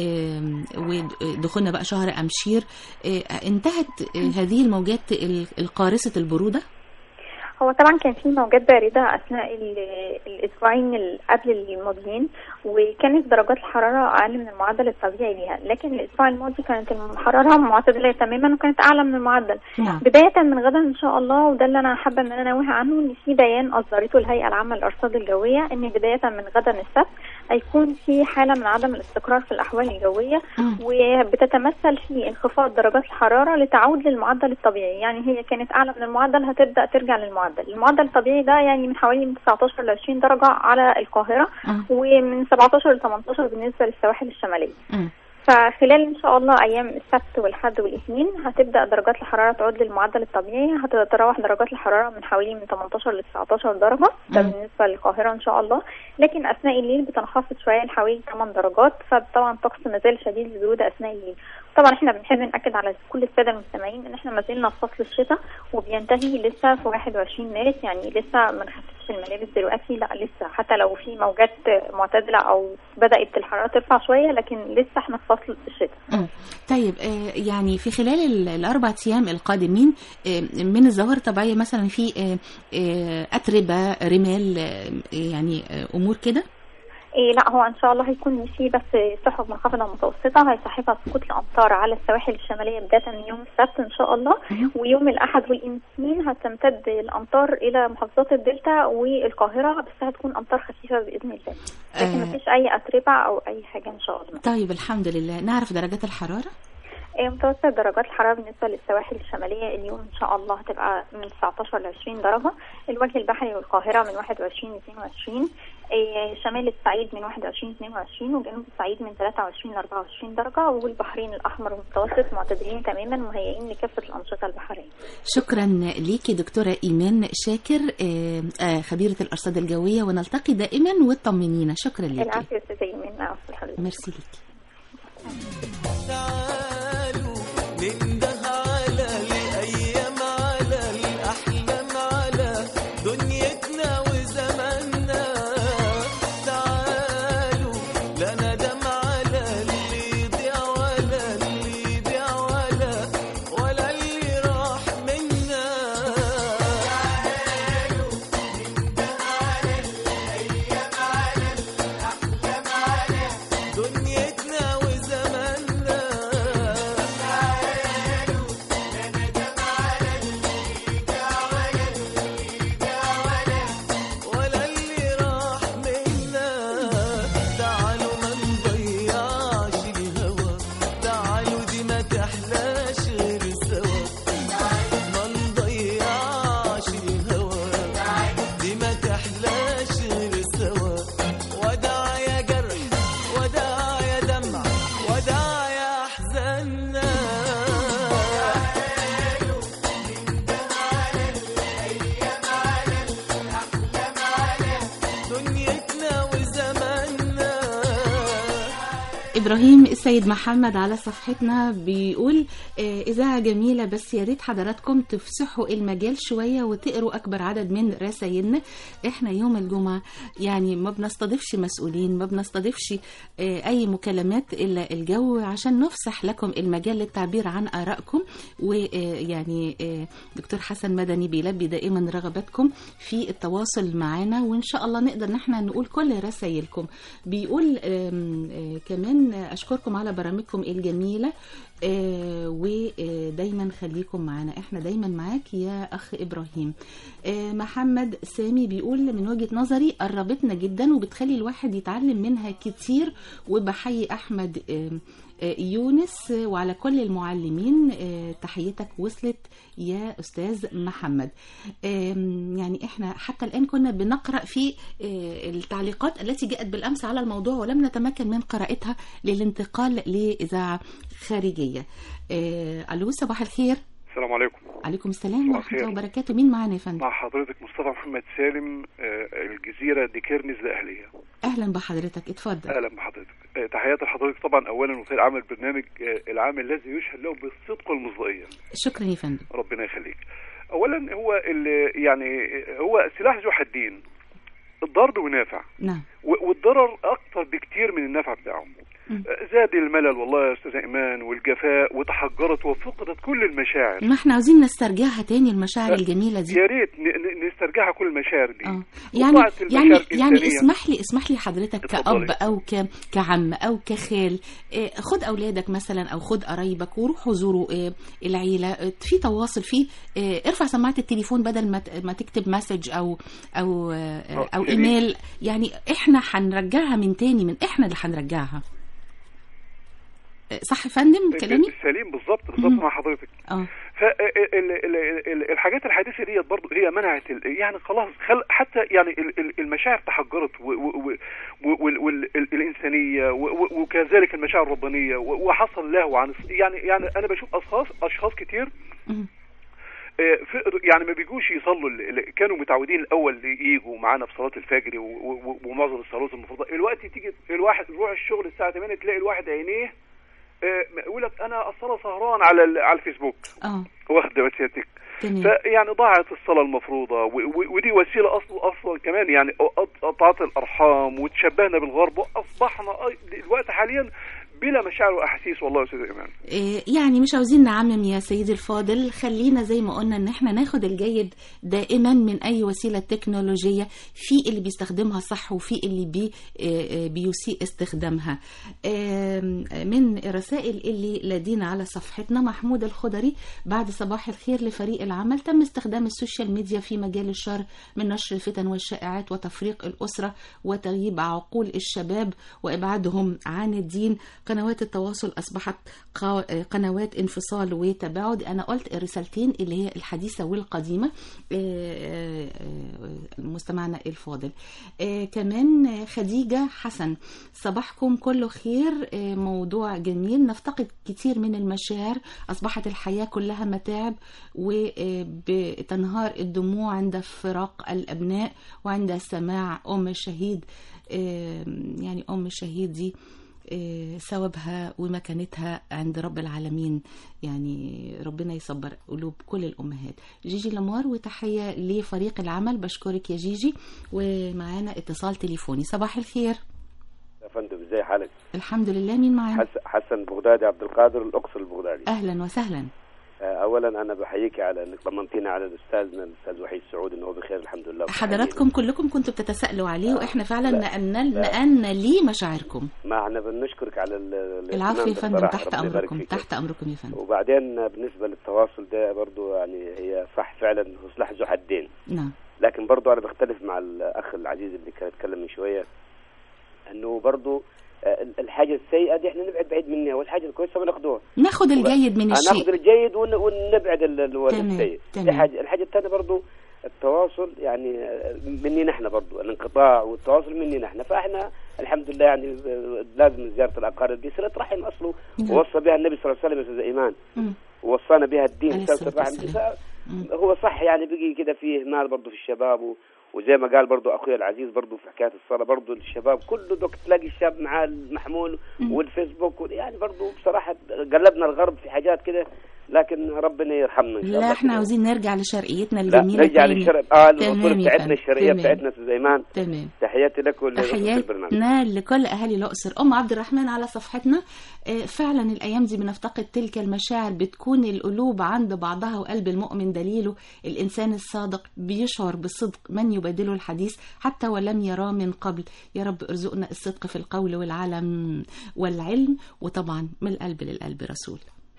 ودخلنا بقى شهر أمشير انتهت هذه الموجات القارسة البرودة؟ هو طبعا كان في موجات باردة أثناء الأسبوعين قبل الماضيين، وكانت درجات الحرارة أقل من المعدل الطبيعي ليها، لكن الأسبوع الماضي كانت الحرارة معتدلة تماما وكانت أعلى من المعدل. بداية من غدا إن شاء الله، وده اللي أنا حابة إن أنا أنوه عنه، إن في بيان أصدرته الهيئة العامة للأرصاد الجوية إن بداية من غدا السبت هيكون في حالة من عدم الاستقرار في الأحوال الجوية، وبتتمثل في انخفاض درجات الحرارة لتعود للمعدل الطبيعي. يعني هي كانت أعلى من المعدل هتبدأ ترجع للمعدل. المعدل الطبيعي ده يعني من حوالي من 19 ل 20 درجة على القاهرة، ومن 17 ل 18 بالنسبة للسواحل الشمالية. فخلال ان شاء الله ايام السبت والحد والاثنين هتبدا درجات الحراره تعود للمعدل الطبيعي، هتتراوح درجات الحراره من حوالي من 18 ل 19 درجه، ده بالنسبه للقاهره ان شاء الله. لكن اثناء الليل بتنخفض شويه لحوالي 8 درجات، فطبعا الطقس ما زال شديد البروده اثناء الليل. طبعا احنا بنحب ناكد على كل الساده المستمعين ان احنا ما زلنا في فصل الشتاء وبينتهي لسه في 21 مارس، يعني لسه ما نخففش الملابس دلوقتي، لا لسه، حتى لو في موجات معتدله او بدات الحراره ترفع شويه، لكن لسه احنا في فصل الشتاء. طيب يعني في خلال الأربع أيام القادمين من الظواهر الطبيعية مثلا في أتربة، رمال، يعني أمور كده؟ لا هو ان شاء الله هيكون في بس سحب منخفضه متوسطه هيصاحبها سقوط الامطار على السواحل الشماليه بدايه من يوم السبت ان شاء الله، ويوم الاحد والاثنين هتمتد الامطار الى محافظات الدلتا والقاهره، بس هتكون امطار خفيفه باذن الله، لكن مفيش اي اتربه او اي حاجه ان شاء الله. طيب الحمد لله. نعرف درجات الحراره؟ متوسط درجات الحرارة بالنسبة للسواحل الشمالية اليوم إن شاء الله هتبقى من 19 ل 20 درجة، الوجه البحري والقاهرة من 21 ل 22، شمال الصعيد من 21 ل 22، وجنوب الصعيد من 23 ل 24 درجة، والبحرين الأحمر والمتوسط معتدلين تماما مهيئين لكافة الأنشطة البحرية. شكرا ليكي دكتورة إيمان شاكر خبيرة الأرصاد الجوية، ونلتقي دائما وطمنينا. شكرا ليكي. العافية أستاذة إيمان. عفوا حضرتك. ميرسي ليكي. تعالوا ننده على الأيام، على الأحلام، على دنيتنا وزماننا. تعالوا لا ندم على اللي يضيع ولا اللي يضيع ولا اللي راح منا. تعالوا ننده على الأيام، على الأحلام، على دنيتنا إبراهيم السيد محمد على صفحتنا بيقول إذاعة جميلة، بس يا ريت حضراتكم تفسحوا المجال شوية وتقروا أكبر عدد من رسائلنا. إحنا يوم الجمعة يعني ما بنستضيفش مسؤولين، ما بنستضيفش أي مكالمات إلا الجو عشان نفسح لكم المجال للتعبير عن آرائكم. ويعني دكتور حسن مدني بيلبي دائما رغباتكم في التواصل معنا، وإن شاء الله نقدر نحن نقول كل رسائلكم. بيقول كمان أشكركم على برامجكم الجميلة، ودايما خليكم معنا، احنا دايما معاك يا أخ إبراهيم. محمد سامي بيقول من وجهة نظري قربتنا جدا وبتخلي الواحد يتعلم منها كتير، وبحيي أحمد يونس وعلى كل المعلمين. تحيتك وصلت يا أستاذ محمد. يعني احنا حتى الآن كنا بنقرأ في التعليقات التي جاءت بالأمس على الموضوع ولم نتمكن من قراءتها للانتقال لإذاعة خارجية. ألو صباح الخير. السلام عليكم. عليكم السلام ورحمة الله وبركاته. مين معانا يا فندم؟ مع حضرتك مصطفى محمد سالم، الجزيرة دي كيرنز الأهلية. أهلا بحضرتك، اتفضل. أهلا بحضرتك. تحياتي لحضرتك طبعا أولا، وفي عمل برنامج العام الذي يشهد له بالصدق والمصداقية. شكرا يا فندم. ربنا يخليك. أولا هو يعني هو سلاح ذو حدين، الضرر ونافع. نعم. والضرر أكتر بكتير من النفع بتاعه. زاد الملل والله يا أستاذ إيمان، والجفاء، وتحجرت وفقدت كل المشاعر. ما احنا عاوزين نسترجعها تاني المشاعر الجميلة دي. يا ريت نسترجعها كل المشاعر دي. يعني اسمح لي حضرتك كأب أو كعم أو كخال، خد أولادك مثلا أو خد قرايبك وروحوا زوروا العيلة في تواصل، فيه ارفع سماعة التليفون بدل ما تكتب مسج أو إيميل. يعني احنا هنرجعها من تاني، من احنا اللي هنرجعها. صح يا فندم كلامي؟ سليم بالظبط مع حضرتك. فالحاجات الحديثه ديت برضو هي منعت يعني خلاص حتى يعني المشاعر تحجرت والانسانيه وكذلك المشاعر الربانيه، وحصل له عن يعني انا بشوف اشخاص كتير يعني ما بيجوش يصلوا كانوا متعودين الاول ييجوا معانا في صلاه الفجر ومعظم الصلوات المفروضه. الوقت تيجي الواحد يروح الشغل الساعه 8 تلاقي الواحد عينيه يقول لك انا اصلا سهران على الفيسبوك واخده بسيادتك. فيعني ضاعت الصلاه المفروضه، ودي وسيله اصلا كمان يعني قطعت الارحام، وتشبهنا بالغرب، واصبحنا الوقت حاليا بلا مشاعر واحاسيس. والله يا استاذ ايمان يعني مش عاوزين نعمم يا سيدي الفاضل، خلينا زي ما قلنا ان احنا ناخد الجيد دائما من اي وسيله تكنولوجيه، في اللي بيستخدمها صح وفي اللي بيسيء استخدامها. من الرسائل اللي لدينا على صفحتنا، محمود الخضري: بعد صباح الخير لفريق العمل، تم استخدام السوشيال ميديا في مجال الشر من نشر الفتن والشائعات وتفريق الأسرة وتغييب عقول الشباب وإبعادهم عن الدين. قنوات التواصل أصبحت قنوات انفصال وتباعد. أنا قلت الرسالتين اللي هي الحديثة والقديمة مستمعنا الفاضل. كمان خديجة حسن: صباحكم كله خير، موضوع جميل، نفتقد كتير من المشاعر، أصبحت الحياة كلها متاعب وبتنهار الدموع عند فراق الأبناء وعند سماع أم الشهيد. يعني أم الشهيد دي ثوابها ومكانتها عند رب العالمين، يعني ربنا يصبر قلوب كل الأمهات. جيجي لمار: وتحية لفريق العمل. بشكرك يا جيجي. ومعانا اتصال تليفوني. صباح الخير يا فندم، ازاي حالك؟ الحمد لله. مين معانا؟ حسن بغدادي، عبد القادر، الأقصر البغدادي. أهلا وسهلا. اولا انا بحييك على انك طمنتينا على الاستاذ وحيد سعود انه هو بخير الحمد لله. حضراتكم كلكم كنتوا بتتساءلوا عليه واحنا فعلا نقلنا ليه مشاعركم. ما احنا بنشكرك على العفو يا فندم، تحت امركم تحت امركم يا فندم. وبعدين بالنسبه للتواصل ده برضو يعني هي صح فعلا هو سلاح ذو حدين. نعم. لكن برضو انا بختلف مع الاخ العزيز اللي كان يتكلم من شويه انه برضو الحاجة السيئة دي احنا نبعد بعيد منها والحاجة الكويسة بناخدوها. ناخد الجيد من الشيء. ناخد الجيد ونبعد السيء. الحاجة الثانية برضو التواصل يعني مني نحن برضو الانقطاع والتواصل مني نحن، فاحنا الحمد لله يعني لازم زيارة الأقارب دي صلة رحم أصله ووصى بها النبي صلى الله عليه وسلم يا أستاذ إيمان، ووصانا بها الدين صلة الرحم. هو صح يعني بقي كده فيه إهمال برضو في الشباب وزي ما قال برضو أخوي العزيز برضو في حكاية الصلاة برضو الشباب كله دوك تلاقي الشاب معاه المحمول والفيسبوك يعني برضو بصراحة قلبنا الغرب في حاجات كده، لكن ربنا يرحمنا إن شاء الله. لا احنا عاوزين نرجع لشرقيتنا الجميلة. نرجع الأصول بتاعتنا الشرقية بتاعتنا أستاذ إيمان. تمام. تحياتي لك تحياتنا لكل أهالي الأقصر. عبد الرحمن على صفحتنا: فعلا الأيام دي بنفتقد تلك المشاعر، بتكون القلوب عند بعضها وقلب المؤمن دليله الإنسان الصادق بيشعر بالصدق من يبادله الحديث حتى ولم يراه من قبل. يا رب ارزقنا الصدق في القول والعلم، وطبعا من القلب للقلب رسول.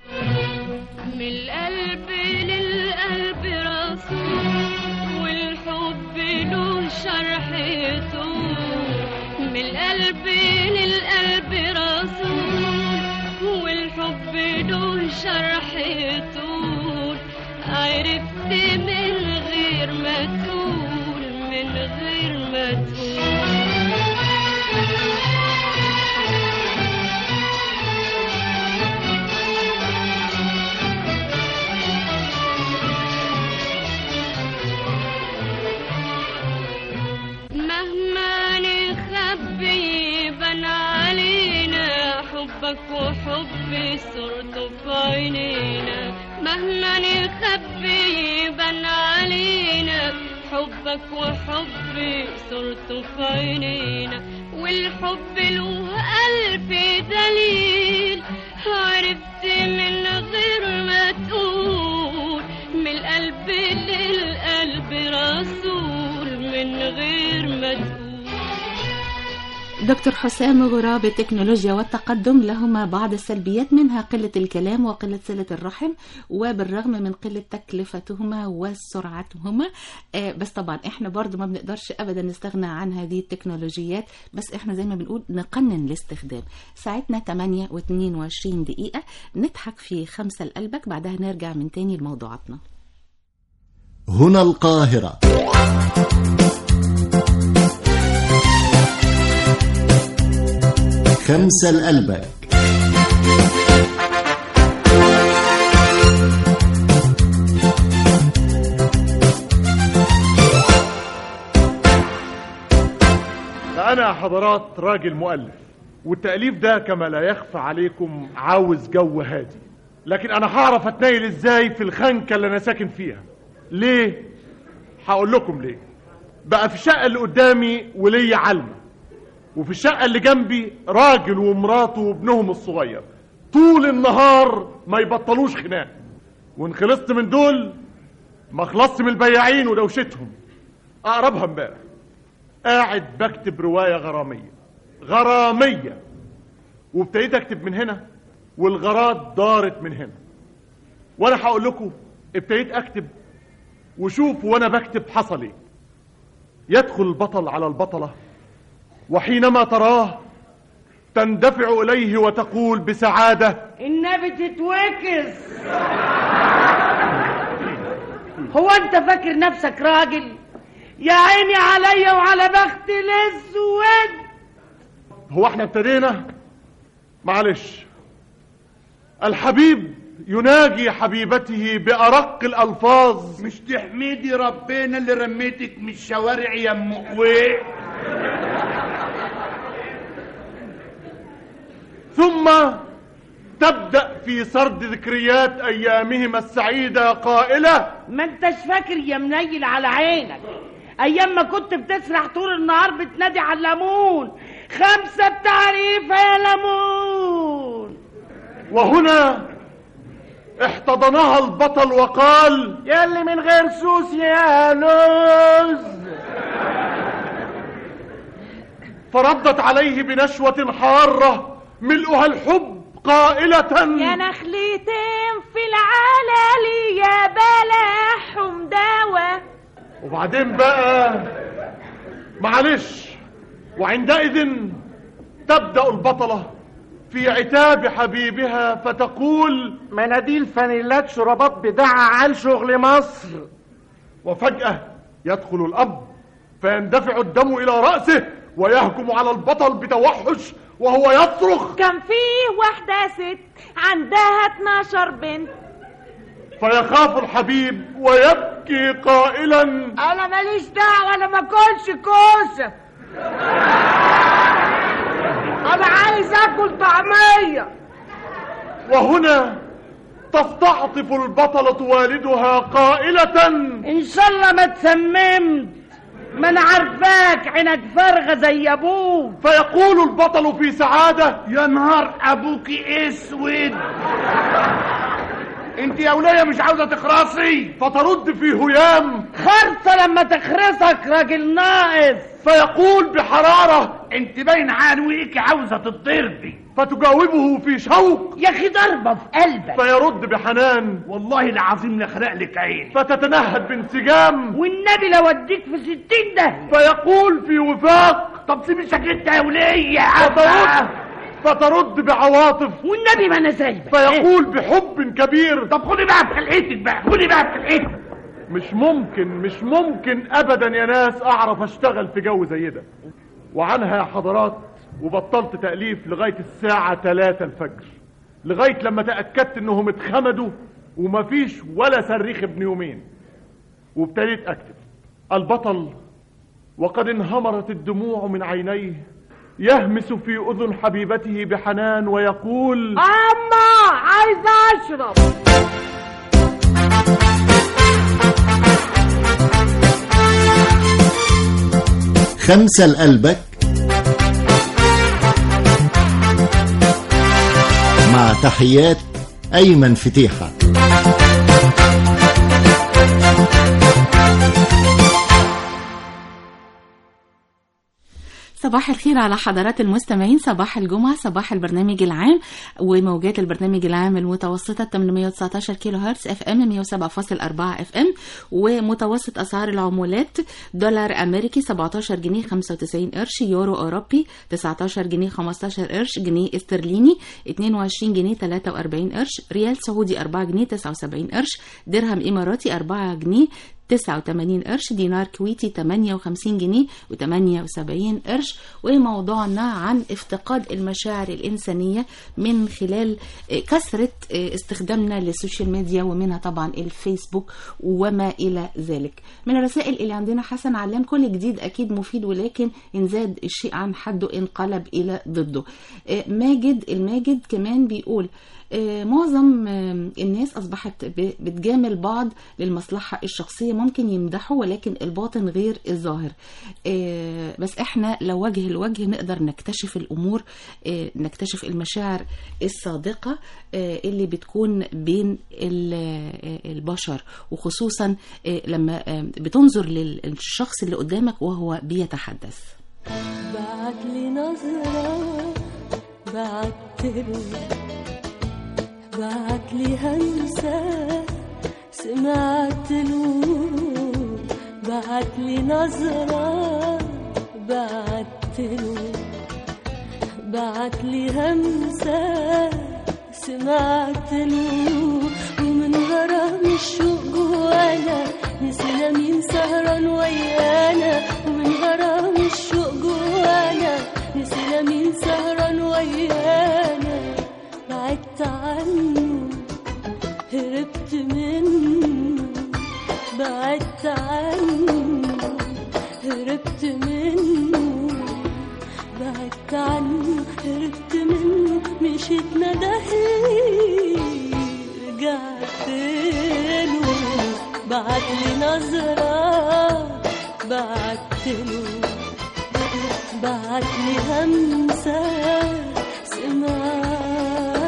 من القلب للقلب رسول والحب له شرحته، من القلب للقلب رسول والحب له شرحته، عرفت من غير ما تقول من غير ما تقول. مهما نخبي يبان علينا حبك وحبي صورته في عينينا، مهما نخبي يبان علينا حبك وحبي صورته في عينينا، والحب له ألف دليل عرفت من غير ما تقول، من القلب للقلب رسول من غير ما تقول. دكتور حسام غراب: التكنولوجيا والتقدم لهما بعض السلبيات، منها قلة الكلام وقلة صلة الرحم، وبالرغم من قلة تكلفتهما وسرعتهما. بس طبعا احنا برضو ما بنقدرش ابدا نستغنى عن هذه التكنولوجيات، بس احنا زي ما بنقول نقنن الاستخدام. ساعتنا 8:22 دقيقة، نضحك في 5 لقلبك، بعدها نرجع من تاني لموضوعاتنا. هنا القاهرة. خمسة لقلبك. أنا حضرات راجل مؤلف، والتأليف ده كما لا يخفى عليكم عاوز جو هادي، لكن أنا هعرف أتنيل إزاي في الخنكة اللي أنا ساكن فيها. ليه؟ هقول لكم ليه. بقى في الشقة اللي قدامي ولية علمة، وفي الشقة اللي جنبي راجل ومراته وابنهم الصغير طول النهار ما يبطلوش خناق. وان خلصت من دول ما خلصت من البياعين ودوشتهم. اقربها امبارح قاعد بكتب رواية غرامية وابتديت اكتب من هنا والغارات دارت من هنا. وانا هقول لكم ابتديت اكتب وشوف وانا بكتب حصل ايه. يدخل البطل على البطلة وحينما تراه تندفع إليه وتقول بسعادة النبي تتوكس. هو انت فاكر نفسك راجل؟ يا عيني عليا وعلى بخت الاسود. هو احنا ابتدينا؟ معلش. الحبيب يناجي حبيبته بأرق الألفاظ. مش تحميدي ربنا اللي رميتك من الشوارع يا ام قوي. ثم تبدأ في سرد ذكريات أيامهما السعيدة قائلة ما انتش فاكر يا منيل على عينك أيام ما كنت بتسرح طول النهار بتنادي على الليمون 5 بتعريفة يا ليمون. وهنا احتضنها البطل وقال ياللي من غير سوس يا لوز. فردت عليه بنشوة حارة ملؤها الحب قائلة يا نخلتين في العلالي يا بلحهم دوا. وبعدين بقى معلش. وعندئذ تبدأ البطلة في عتاب حبيبها فتقول مناديل فانيلات شرابات بدعة على شغل مصر. وفجأة يدخل الأب فيندفع الدم إلى رأسه ويهجم على البطل بتوحش وهو يصرخ كان فيه واحدة ست عندها 12 بنت. فيخاف الحبيب ويبكي قائلا أنا ماليش دعوة أنا ما كلش كوسة. أنا عايز أكل طعمية. وهنا تستعطف البطلة والدها قائلة إن شاء الله ما تسممت ما أنا عارفاك عينك فارغة زي أبوك. فيقول البطل في سعادة يا نهار أبوكي أسود. انت يا ولية مش عاوزة تخرصي. فترد في هيام خرصة لما تخرصك راجل ناقص. فيقول بحرارة انت باين عنويك عاوزة تتضربي. فتجاوبه في شوق يا اخي ضربة في قلبك. فيرد بحنان والله العظيم لخرق لك عيني. فتتنهد بانسجام والنبي لو اديك في 60 داهية. فيقول في وفاق طب سيبي سكتة يا ولية. فترد بعواطف والنبي ما انا سايبك. فيقول بحب كبير طب خدي بقى بخلقتك بقى خدي بقى بخلقتك. مش ممكن ابدا يا ناس اعرف اشتغل في جو زي ده. وعنها يا حضرات وبطلت تأليف لغاية الساعة 3 الفجر لغاية لما تأكدت انهم اتخمدوا ومفيش ولا صريخ ابن يومين. وابتديت اكتب البطل وقد انهمرت الدموع من عينيه يهمس في أذن حبيبته بحنان ويقول أما عايز أشرب. خمسة لقلبك مع تحيات أيمن فتيحة. صباح الخير على حضرات المستمعين. صباح الجمعة صباح البرنامج العام وموجات البرنامج العام المتوسطة 819 كيلو هرتز اف ام 107.4 اف ام. ومتوسط اسعار العمولات دولار امريكي 17 جنيه 95 قرش، يورو اوروبي 19 جنيه 15 قرش، جنيه استرليني 22 جنيه 43 قرش، ريال سعودي 4 جنيه 79 قرش، درهم اماراتي 4 جنيه 89 قرش، دينار كويتي 58 جنيه و78 قرش. وموضوعنا عن افتقاد المشاعر الإنسانية من خلال كثرة استخدامنا للسوشيال ميديا ومنها طبعا الفيسبوك وما إلى ذلك. من الرسائل اللي عندنا حسن علام كل جديد أكيد مفيد ولكن إن زاد الشيء عن حده انقلب إلى ضده. الماجد كمان بيقول معظم الناس أصبحت بتجامل بعض للمصلحة الشخصية، ممكن يمدحوا ولكن الباطن غير الظاهر. بس احنا لو وجه الوجه نقدر نكتشف الأمور، نكتشف المشاعر الصادقة اللي بتكون بين البشر، وخصوصا لما بتنظر للشخص اللي قدامك وهو بيتحدث. بعت لي نظرة بعتله، بعت لي همسة سمعتله، بعت لي نظرة بعتله، بعت لي همسة سمعتله، ومن غرام الشوق جوانا نسينا مين سهران ويانا، ومن غرام الشوق جوانا نسينا مين سهران ويانا، بعدت عنه هربت منه، بعدت عنه هربت منه، بعدت عنه هربت منه، مشيت ندهلي رجعت له، بعت لي نظرة بعتله، بعت لي همسة سمعتله.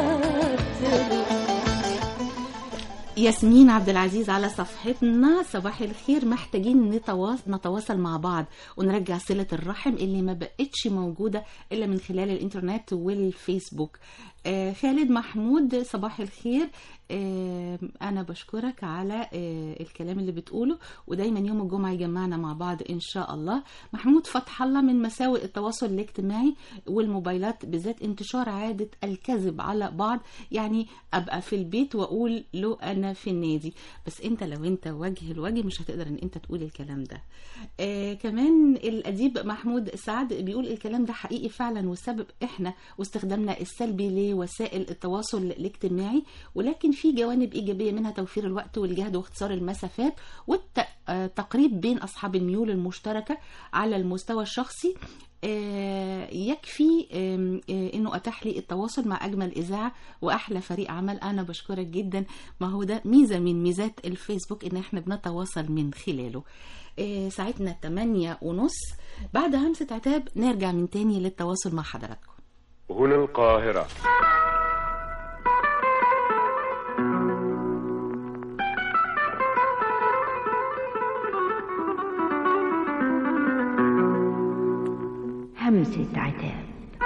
ياسمين عبد العزيز على صفحتنا، صباح الخير، محتاجين نتواصل مع بعض ونرجع صلة الرحم اللي ما بقتش موجودة إلا من خلال الإنترنت والفيسبوك. خالد محمود صباح الخير، أنا بشكرك على الكلام اللي بتقوله، ودايما يوم الجمعة يجمعنا مع بعض إن شاء الله. محمود فتح الله من مساوئ التواصل الاجتماعي والموبايلات بالذات انتشار عادة الكذب على بعض، يعني أبقى في البيت وأقول له أنا في النادي، بس أنت لو أنت وجه الوجه مش هتقدر أن أنت تقول الكلام ده. كمان الأديب محمود سعد بيقول الكلام ده حقيقي فعلا، والسبب إحنا واستخدامنا السلبي لوسائل التواصل الاجتماعي، ولكن في جوانب إيجابية منها توفير الوقت والجهد واختصار المسافات والتقريب بين أصحاب الميول المشتركة على المستوى الشخصي. يكفي انه اتاح لي التواصل مع اجمل اذاعه واحلى فريق عمل. انا بشكرك جدا، ما هو ده ميزه من ميزات الفيسبوك ان احنا بنتواصل من خلاله. ساعتنا 8:30 بعد همسه عتاب نرجع من تاني للتواصل مع حضراتكم. هنا القاهره. همسة عتاب.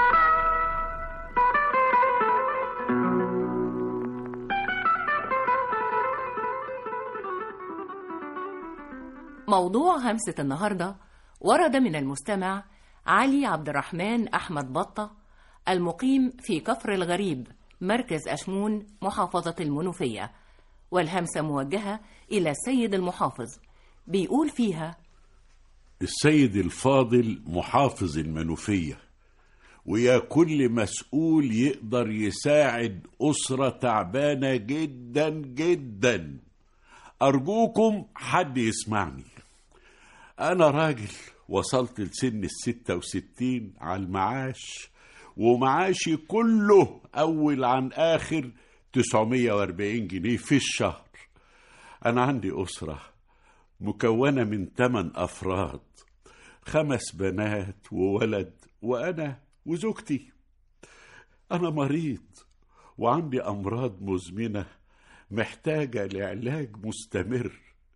موضوع همسة النهاردة ورد من المستمع علي عبد الرحمن أحمد بطة، المقيم في كفر الغريب مركز أشمون محافظة المنوفية، والهمسة موجهة إلى السيد المحافظ. بيقول فيها: السيد الفاضل محافظ المنوفية، ويا كل مسؤول يقدر يساعد أسرة تعبانة جدا جدا، أرجوكم حد يسمعني. أنا راجل وصلت لسن 66 على المعاش، ومعاشي كله أول عن آخر 940 جنيه في الشهر. أنا عندي أسرة مكونة من 8 أفراد، 5 بنات وولد وأنا وزوجتي. أنا مريض وعندي أمراض مزمنة محتاجة لعلاج مستمر.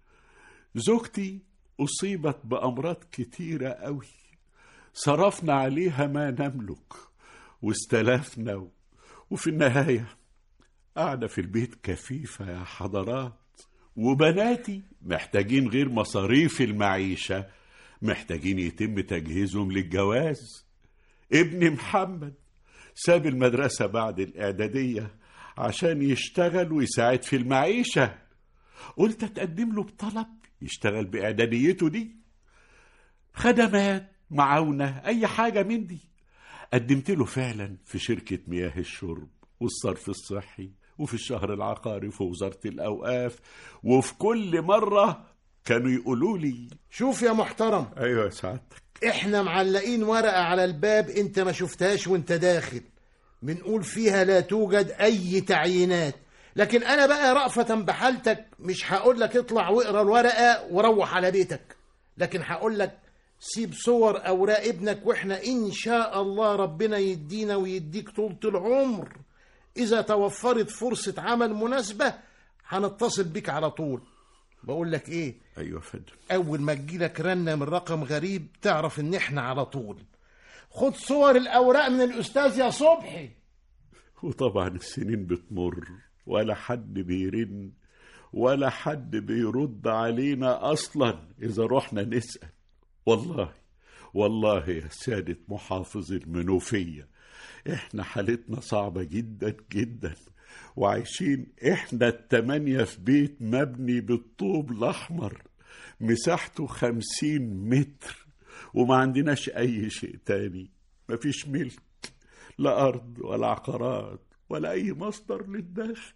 زوجتي أصيبت بأمراض كتيرة قوي، صرفنا عليها ما نملك واستلفنا، وفي النهاية قاعدة في البيت كفيفة يا حضرات. وبناتي محتاجين غير مصاريف المعيشة، محتاجين يتم تجهيزهم للجواز. ابني محمد ساب المدرسة بعد الإعدادية عشان يشتغل ويساعد في المعيشة. قلت أتقدم له بطلب يشتغل بإعداديته دي، خدمات، معاونة، أي حاجة من دي. قدمت له فعلا في شركة مياه الشرب والصرف الصحي، وفي الشهر العقاري في وزارة الأوقاف، وفي كل مرة كانوا يقولوا لي: شوف يا محترم. أيوة يا سعادتك. احنا معلقين ورقة على الباب انت ما شفتهاش وانت داخل، بنقول فيها لا توجد أي تعيينات. لكن أنا بقى رأفة بحالتك مش هقول لك اطلع واقرا الورقة وروح على بيتك، لكن هقول لك سيب صور أوراق ابنك، وإحنا إن شاء الله ربنا يدينا ويديك طولة العمر إذا توفرت فرصة عمل مناسبة هنتصل بيك على طول. بقول لك إيه؟ أيوة فندم. أول ما تجيلك رنة من رقم غريب تعرف إن إحنا على طول. خد صور الأوراق من الأستاذ يا صبحي. وطبعا السنين بتمر ولا حد بيرن ولا حد بيرد علينا أصلا إذا رحنا نسأل. والله يا سيادة محافظ المنوفية إحنا حالتنا صعبة جدا جدا، وعايشين إحنا 8 في بيت مبني بالطوب الأحمر مساحته 50 متر، وما عندناش أي شيء تاني، مفيش ملك لا أرض ولا عقارات ولا أي مصدر للدخل.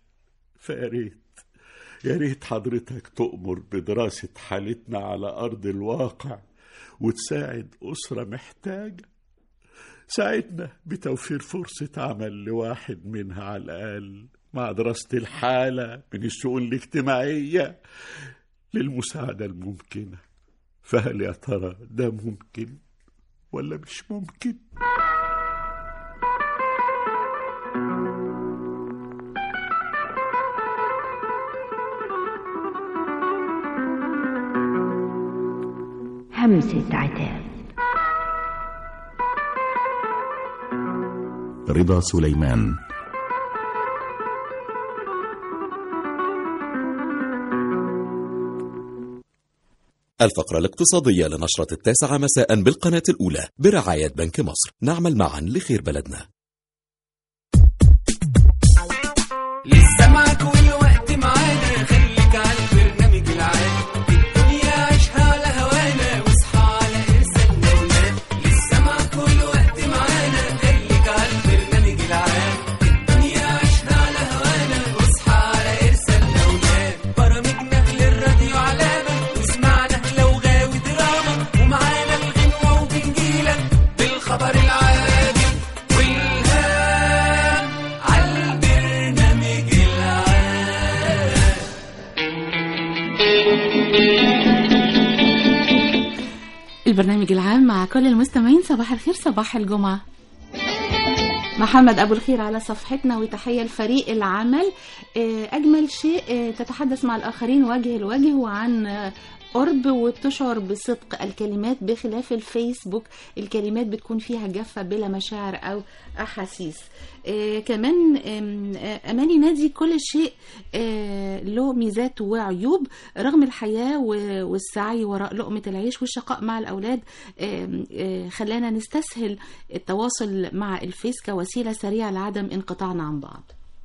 يا ريت حضرتك تؤمر بدراسة حالتنا على أرض الواقع وتساعد أسرة محتاجة. ساعدنا بتوفير فرصة عمل لواحد منها على الأقل، مع دراسة الحالة من الشؤون الاجتماعية للمساعدة الممكنة. فهل يا ترى ده ممكن ولا مش ممكن؟ همسة عتاب. رضا سليمان. الفقرة الاقتصادية لنشرة 9 مساء بالقناة الأولى برعاية بنك مصر. نعمل معا لخير بلدنا. لسه معك والوقت معانا، خليك على البرنامج العام، الدنيا عيشها على هوانا واصحى على إرسالنا ونام. لسه معك والوقت معانا، خليك على البرنامج العام، الدنيا عيشها على هوانا واصحى على إرسالنا ونام. برامجنا للراديو علامة، واسمعنا لو غاوي دراما، ومعانا الغنوة وبنجيلك بالخبر العادي والهام على البرنامج العام. البرنامج العام مع كل المستمعين. صباح الخير، صباح الجمعة. محمد أبو الخير على صفحتنا، وتحية لفريق العمل. أجمل شيء تتحدث مع الآخرين وجه لوجه وعن قرب، وبتشعر بصدق الكلمات، بخلاف الفيسبوك الكلمات بتكون فيها جافة بلا مشاعر أو أحاسيس. كمان أماني نادي كل شيء له ميزات وعيوب، رغم الحياة والسعي وراء لقمة العيش والشقاء مع الأولاد خلانا نستسهل التواصل مع الفيس كوسيلة سريعة لعدم انقطاعنا عن بعض.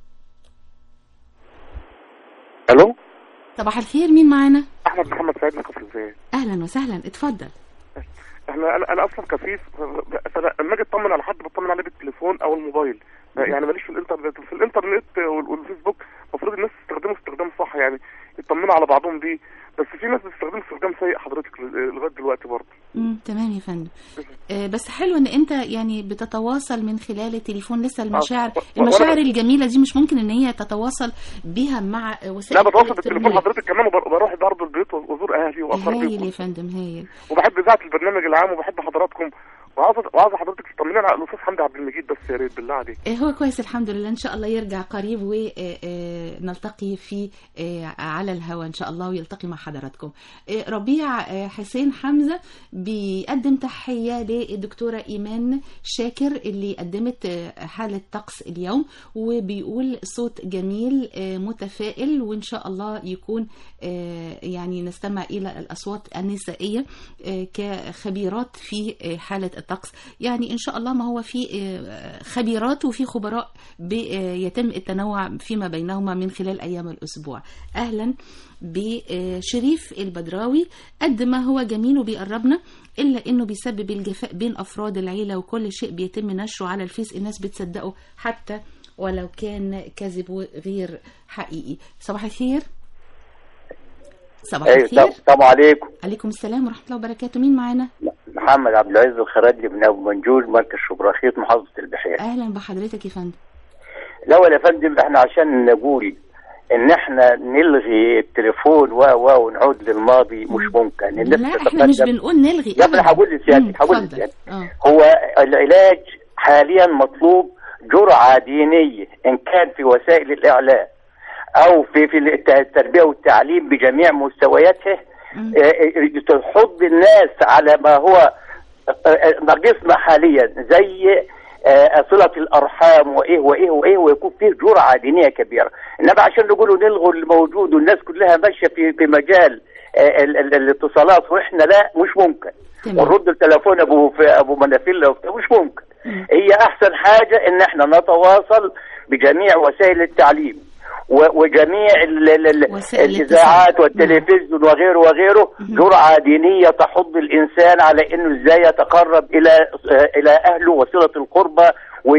الو، صباح الخير، مين معانا؟ احمد محمد سعيد من كفر الزيات. اهلا وسهلا، اتفضل. انا اصلا كفيف، لما اجي اطمن على حد بطمن عليه بالتليفون او الموبايل، يعني ماليش في الانترنت والفيسبوك. المفروض الناس تستخدمه استخدام صح، يعني يطمنوا على بعضهم بيه، بس في ناس بتستخدمه استخدام سيء حضرتك لغايه دلوقتي برضه. تمام يا فندم. بس حلو ان انت يعني بتتواصل من خلال التليفون. لسه المشاعر الجميله دي مش ممكن ان هي تتواصل بيها مع وسائل. لا، بتواصل بالتليفون حضرتك كمان، وبروح برضه البيت وازور اهلي واقربهم. هايل يا فندم، هايل. وبحب اذاعه البرنامج العام وبحب حضراتكم، وعاوز حضرتك تطمنين على الاستاذ حمدي عبد المجيد بس يا ريت بالله عليك. هو كويس الحمد لله، ان شاء الله يرجع قريب ونلتقي في على الهواء ان شاء الله، ويلتقي مع حضراتكم. ربيع حسين حمزه بيقدم تحيه للدكتوره ايمان شاكر اللي قدمت حاله طقس اليوم، وبيقول صوت جميل متفائل، وان شاء الله يكون يعني نستمع الى الاصوات النسائيه كخبيرات في حاله الطقس. يعني ان شاء الله ما هو في خبيرات وفي خبراء يتم التنوع فيما بينهما من خلال ايام الاسبوع. اهلا بشريف البدراوي، قد ما هو جميل وبيقربنا الا انه بيسبب الجفاء بين افراد العيله، وكل شيء بيتم نشره على الفيس الناس بتصدقه حتى ولو كان كذب غير حقيقي. صباح الخير. صباح الخير. السلام عليكم. عليكم السلام ورحمه الله وبركاته. مين معانا؟ محمد عبد العزيز الخراجي من ابو منجول مركز شبراخيط محافظه البحيره. اهلا بحضرتك يا فندم. الاول يا فندم احنا عشان نقول ان احنا نلغي التليفون ونعود للماضي مش ممكن. لا احنا مش بنقول نلغي. يا ابني هقول لسيادتك هو العلاج حاليا مطلوب جرعه دينيه ان كان في وسائل الاعلام او في التربيه والتعليم بجميع مستوياتها، تحض الناس على ما هو ناقصنا حاليا زي صلة الأرحام وإيه ويكون فيه جرعة دينية كبيرة. إنما عشان نقولوا نلغوا الموجود والناس كلها ماشية في مجال الاتصالات وإحنا لا، مش ممكن. ونرد التليفون أبو منافيل مش ممكن. هي أحسن حاجة إن إحنا نتواصل بجميع وسائل التعليم وجميع الإذاعات والتلفزيون وغيره جرعة دينية تحض الإنسان على إنه إزاي يتقرب إلى أهله وصلة القربة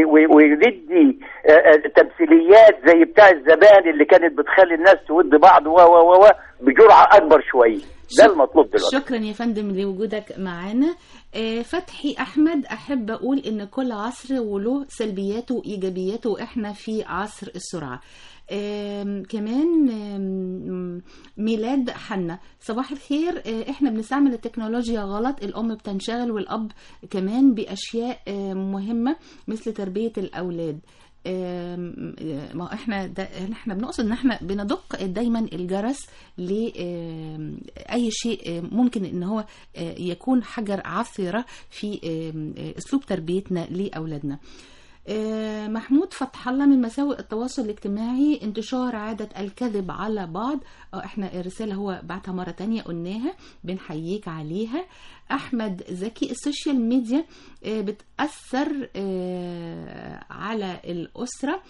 ويدي تمثيليات زي بتاع الزمان اللي كانت بتخلي الناس تود بعض بجرعة أكبر شوية. ده المطلوب دلوقتي. شكرا يا فندم لوجودك معنا. فتحي أحمد، أحب أقول إن كل عصر وله سلبياته وإيجابياته وإحنا في عصر السرعة. كمان ميلاد حنا، صباح الخير. احنا بنستعمل التكنولوجيا غلط، الام بتنشغل والاب كمان باشياء مهمه مثل تربيه الاولاد. ما احنا بنقصد ان احنا بندق دايما الجرس لاي شيء ممكن ان هو يكون حجر عثره في اسلوب تربيتنا لاولادنا. محمود فتح الله، من مساوئ التواصل الاجتماعي انتشار عادة الكذب على بعض. احنا الرسالة هو بعتها مرة تانية قلناها، بنحييك عليها. احمد زكي، السوشيال ميديا بتأثر على الأسرة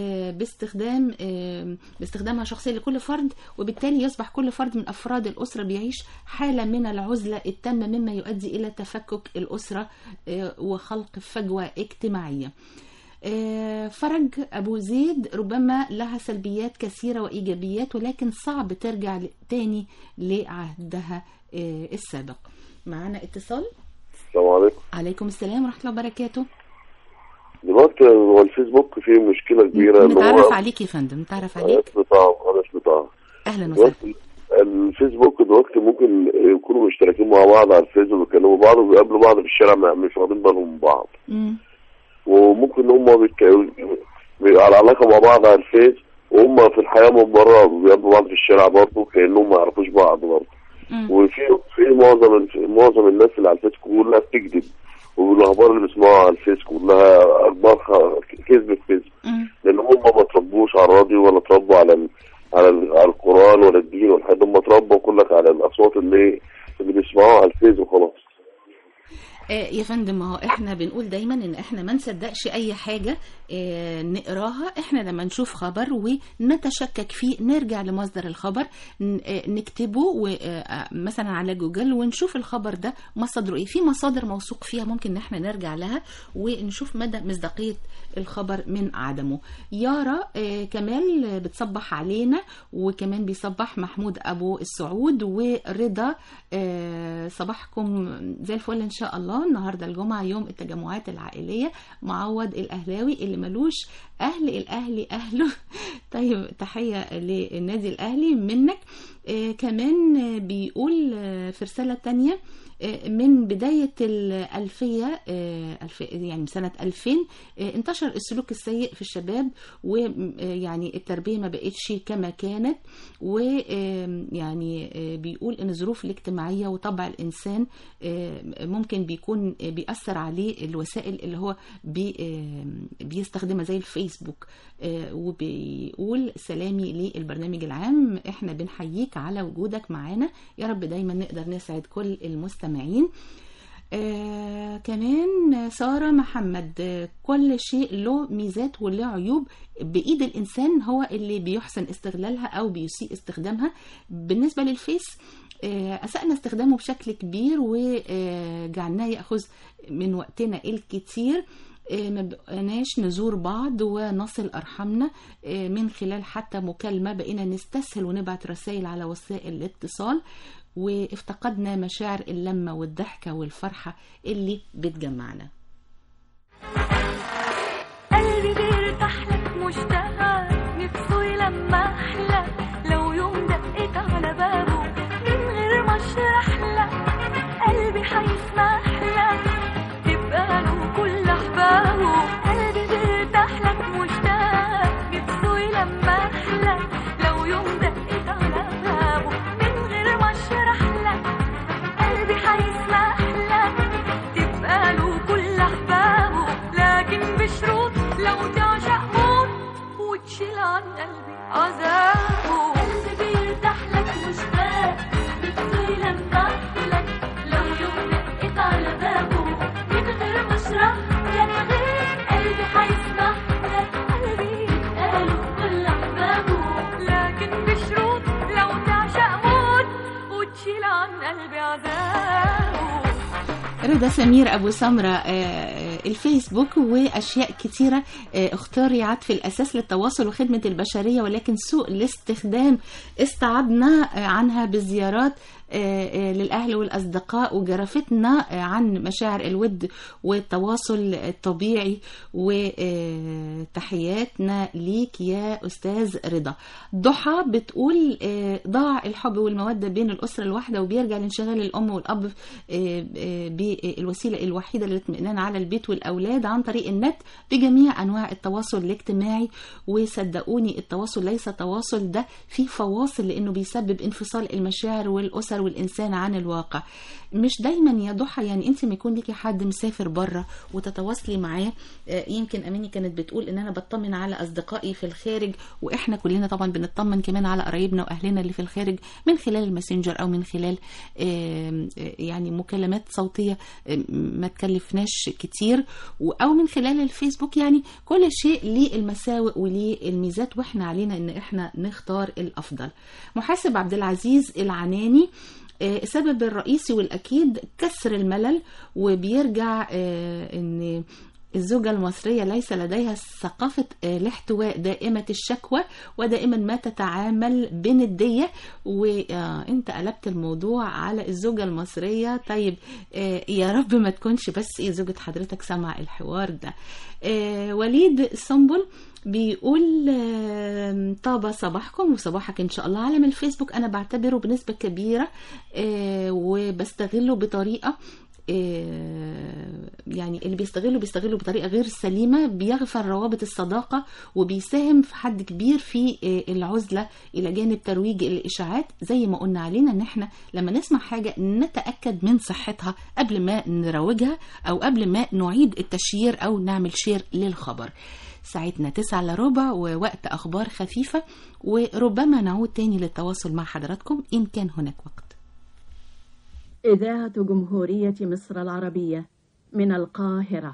باستخدامها شخصيا لكل فرد، وبالتالي يصبح كل فرد من أفراد الأسرة بيعيش حالة من العزلة التامة مما يؤدي إلى تفكك الأسرة وخلق فجوة اجتماعية. فرج أبو زيد، ربما لها سلبيات كثيرة وإيجابيات ولكن صعب ترجع تاني لعهدها السابق. معنا اتصال. السلام عليكم. عليكم السلام ورحمة الله وبركاته. دلوقتي هو الفيسبوك فيه مشكلة كبيرة. نتعرف عليك يا فندم، نتعرف عليك. بطاعة. أهلا وسهلا. الفيسبوك دلوقتي ممكن يكونوا مشتركين مع بعض على الفيسبوك ويكلموا بعض ويقابلوا بعض في الشارع مش واخدين بالهم من بعض. وممكن هم على علاقة مع بعض على الفيس وهم في الحياة من بره بيقابلوا بعض في الشارع برضه كأنهم ما يعرفوش بعض برضه. وفي معظم الناس اللي على الفيس كلها بتكذب، والاخبار اللي بيسمعوها على الفيس كلها اخبار كذب في كذب، لان هم ما تربوش على الراديو ولا تربوا على القرآن ولا الدين ولا حاجه، هم تربوا كلك على الاصوات اللي بيسمعوها على الفيس وخلاص. يا فندم، ما هو احنا بنقول دايما ان احنا ما نصدقش اي حاجة نقراها. احنا لما نشوف خبر ونتشكك فيه نرجع لمصدر الخبر نكتبه مثلا على جوجل ونشوف الخبر ده مصدره ايه. في مصادر موثوق فيها ممكن ان احنا نرجع لها ونشوف مدى مصداقية الخبر من عدمه. يارا كمال بتصبح علينا، وكمان بيصبح محمود ابو السعود ورضا. صباحكم زي الفل ان شاء الله. النهارده الجمعة يوم التجمعات العائلية. معوض الأهلاوي، اللي ملوش أهل الأهلي أهله. طيب تحية للنادي الأهلي منك. كمان بيقول في رسالة تانية من بداية الألفية يعني سنة 2000 انتشر السلوك السيء في الشباب، ويعني التربية ما بقتش كما كانت، ويعني بيقول ان الظروف الاجتماعية وطبع الإنسان ممكن بيكون بيأثر عليه الوسائل اللي هو بيستخدمها زي الفيسبوك. وبيقول سلامي للبرنامج العام، احنا بنحييك على وجودك معانا، يا رب دايما نقدر نسعد كل المستمعين. كمان سارة محمد، كل شيء له ميزات وله عيوب، بإيد الإنسان هو اللي بيحسن استغلالها أو بيسيء استخدامها. بالنسبة للفيس أسأنا استخدامه بشكل كبير وجعلناه يأخذ من وقتنا الكتير، ما بقناش نزور بعض ونصل أرحامنا من خلال حتى مكالمة، بقينا نستسهل ونبعت رسائل على وسائل الاتصال. وافتقدنا مشاعر اللمة والضحكة والفرحة اللي بتجمعنا. قلبي بيرتاح لك مشتاق نفسه يلمح لك لو يوم دقيت على بابه من غير ما اشرح لك قلبي هيسمح لك تبقى له كل احبابه. قلبي بيرتاح لك مشتاق نفسه يلمح لك لو يوم دقيت على بابه من غير ما اشرح لك قلبي هيسمح لك تبقى له كل احبابه، لكن بشروط لو تعشق موت وتشيل عن قلبي عذابه. قلبي بيرتاح لك مشتاق نفسه يلمح لك لو يوم دقيت على بابه من غير ما اشرح لك قلبي هيسمح لك قلبي قالوا كل احبابه، لكن بشروط لو تعشق موت وتشيل عن قلبي عذابه. رضا سمير أبو سمرة، الفيسبوك وأشياء كتيرة اخترعت في الأساس للتواصل وخدمة البشرية، ولكن سوء الاستخدام استعدنا عنها بالزيارات للأهل والأصدقاء وجرفتنا عن مشاعر الود والتواصل الطبيعي. وتحياتنا ليك يا أستاذ رضا. ضحى بتقول ضاع الحب والمودة بين الأسرة الواحدة وبيرجع لانشغال الأم والأب بالوسيلة الوحيدة للاطمئنان على البيت والأولاد عن طريق النت بجميع أنواع التواصل الاجتماعي. وصدقوني التواصل ليس تواصل، ده فيه فواصل، لأنه بيسبب انفصال المشاعر والأسر والإنسان عن الواقع. مش دايما يا ضحى، يعني انت ما يكون ليكي حد مسافر بره وتتواصلي معاه. يمكن أماني كانت بتقول ان انا بطمن على اصدقائي في الخارج، واحنا كلنا طبعا بنطمن كمان على قرايبنا واهلنا اللي في الخارج من خلال الماسنجر او من خلال يعني مكالمات صوتية ما تكلفناش كتير، او من خلال الفيسبوك. يعني كل شيء ليه المساوئ وليه الميزات، واحنا علينا ان احنا نختار الافضل. محاسب عبد العزيز العناني، السبب الرئيسي والأكيد كسر الملل، وبيرجع ان الزوجة المصرية ليس لديها ثقافة الاحتواء، دائمة الشكوى ودائما ما تتعامل بندية. وانت قلبت الموضوع على الزوجة المصرية. طيب يا رب ما تكونش بس زوجة حضرتك سمع الحوار ده. وليد السنبل بيقول طاب صباحكم وصباحك إن شاء الله. عالم الفيسبوك أنا بعتبره بنسبة كبيرة وبستغله بطريقة، يعني اللي بيستغله بطريقة غير سليمة، بيغفل روابط الصداقة وبيساهم في حد كبير في العزلة إلى جانب ترويج الإشاعات. زي ما قلنا علينا إن احنا لما نسمع حاجة نتأكد من صحتها قبل ما نروجها أو قبل ما نعيد التشيير أو نعمل شير للخبر. ساعتنا 9:15 ووقت أخبار خفيفة، وربما نعود تاني للتواصل مع حضراتكم إن كان هناك وقت. إذاعة جمهورية مصر العربية من القاهرة.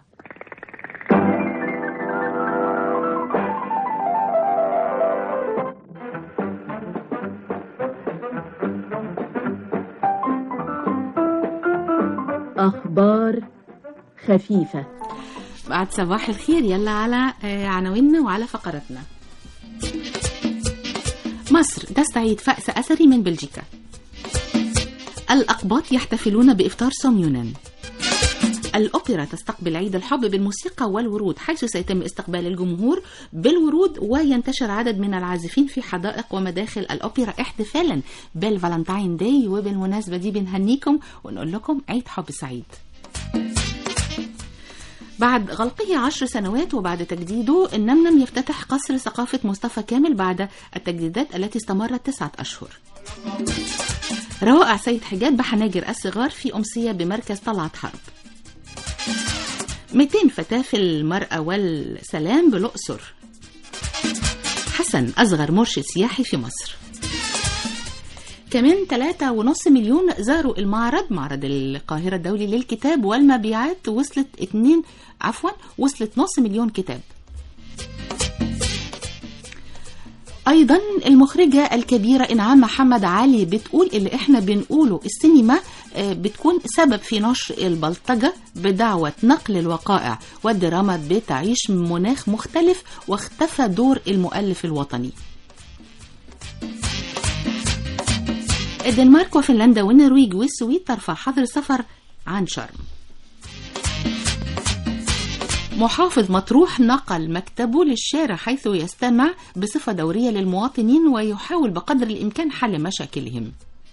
أخبار خفيفة. بعد صباح الخير يلا على عناويننا وعلى فقراتنا. مصر تستعيد فأس أثري من بلجيكا. الأقباط يحتفلون بإفطار صوم يونان. الأوبرا تستقبل عيد الحب بالموسيقى والورود، حيث سيتم استقبال الجمهور بالورود وينتشر عدد من العازفين في حدائق ومداخل الأوبرا احتفالا بالفالنتاين داي. وبالمناسبة دي بنهنيكم ونقول لكم عيد حب سعيد. بعد غلقه 10 سنوات وبعد تجديده، النمنم يفتتح قصر ثقافة مصطفى كامل بعد التجديدات التي استمرت 9 أشهر. روائع سيد حجاب بحناجر الصغار في أمسية بمركز طلعت حرب. 200 فتاة في المرأة والسلام بالأقصر. حسن أصغر مرشد سياحي في مصر. كمان 3.5 مليون زاروا معرض القاهرة الدولي للكتاب، والمبيعات وصلت نص مليون كتاب. أيضا المخرجة الكبيرة إنعام محمد علي بتقول اللي احنا بنقوله، السينما بتكون سبب في نشر البلطجة بدعوة نقل الوقائع، والدراما بتعيش مناخ مختلف واختفى دور المؤلف الوطني. الدنمارك وفنلندا والنرويج والسويد ترفع حظر السفر عن شرم. محافظ مطروح نقل مكتبه للشارع حيث يستمع بصفة دورية للمواطنين ويحاول بقدر الإمكان حل مشاكلهم.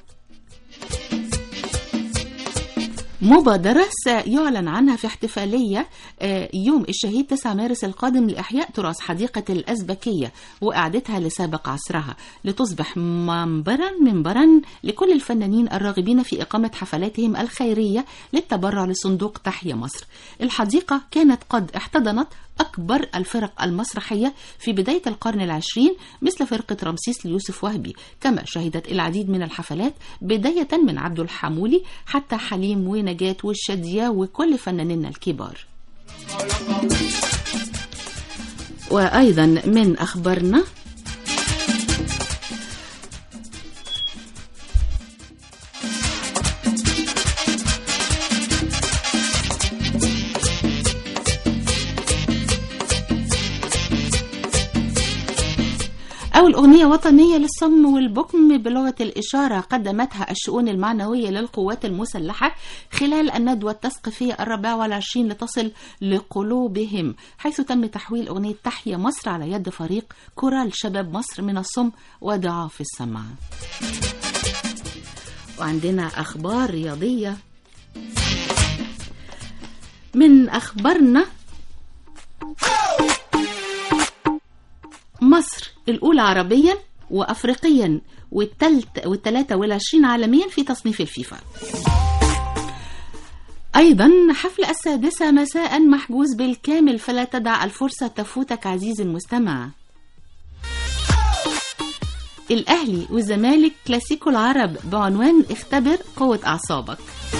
مبادرة سيعلن عنها في احتفالية يوم الشهيد 9 مارس القادم لإحياء تراث حديقة الأزبكية وإعادتها لسابق عصرها لتصبح منبرا لكل الفنانين الراغبين في إقامة حفلاتهم الخيرية للتبرع لصندوق تحيا مصر. الحديقة كانت قد احتضنت أكبر الفرق المسرحية في بداية القرن العشرين مثل فرقة رمسيس ليوسف وهبي، كما شهدت العديد من الحفلات بداية من عبد الحمولي حتى حليم ونجاة والشادية وكل فنانين الكبار. وأيضا من أخبارنا أول أغنية وطنية للصم والبكم بلغة الإشارة قدمتها الشؤون المعنوية للقوات المسلحة خلال الندوة التثقيفية 24 لتصل لقلوبهم، حيث تم تحويل أغنية تحيا مصر على يد فريق كورال شباب مصر من الصم وضعاف السمع. وعندنا أخبار رياضية. من أخبارنا مصر الأولى عربيا وأفريقيا وال23 عالميا في تصنيف الفيفا. أيضا حفل 6 مساء محجوز بالكامل فلا تدع الفرصة تفوتك عزيزي المستمع. الأهلي والزمالك كلاسيكو العرب بعنوان اختبر قوة أعصابك.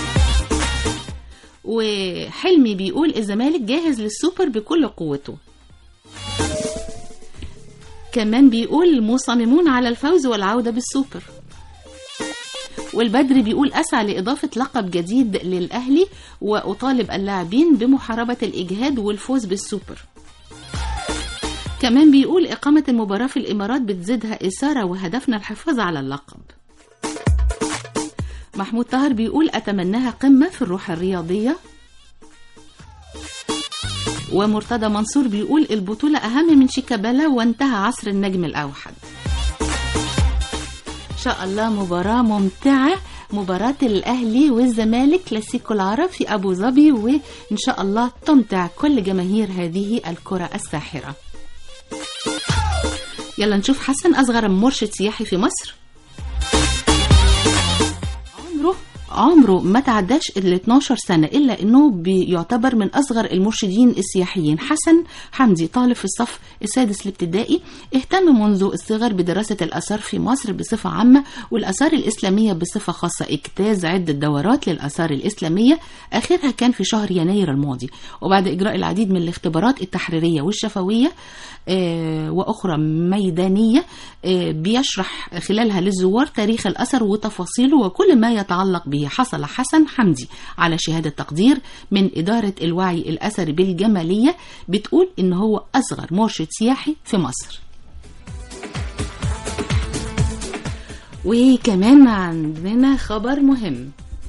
وحلمي بيقول الزمالك جاهز للسوبر بكل قوته. كمان بيقول مصممون على الفوز والعودة بالسوبر. والبدري بيقول أسعى لإضافة لقب جديد للأهلي وأطالب اللاعبين بمحاربة الإجهاد والفوز بالسوبر. كمان بيقول إقامة المباراة في الإمارات بتزيدها إثارة وهدفنا الحفاظ على اللقب. محمود طاهر بيقول أتمناها قمة في الروح الرياضية. ومرتضى منصور بيقول البطولة أهم من شيكابالا وانتهى عصر النجم الأوحد. إن شاء الله مباراة ممتعة، مباراة الأهلي والزمالك كلاسيكو العرب في أبو ظبي، وإن شاء الله تمتع كل جماهير هذه الكرة الساحرة. يلا نشوف حسن أصغر مرشد سياحي في مصر. عمره ما تعداش ال 12 سنة إلا أنه بيعتبر من أصغر المرشدين السياحيين. حسن حمدي طالب في الصف السادس الابتدائي، اهتم منذ الصغر بدراسة الآثار في مصر بصفة عامة والآثار الإسلامية بصفة خاصة. اجتاز عدة دورات للآثار الإسلامية، آخرها كان في شهر يناير الماضي، وبعد إجراء العديد من الاختبارات التحريرية والشفوية وأخرى ميدانية بيشرح خلالها للزوار تاريخ الأثر وتفاصيله وكل ما يتعلق به. حصل حسن حمدي على شهادة تقدير من إدارة الوعي الأثري بالجمالية بتقول إن هو أصغر مرشد سياحي في مصر. وكمان عندنا خبر مهم.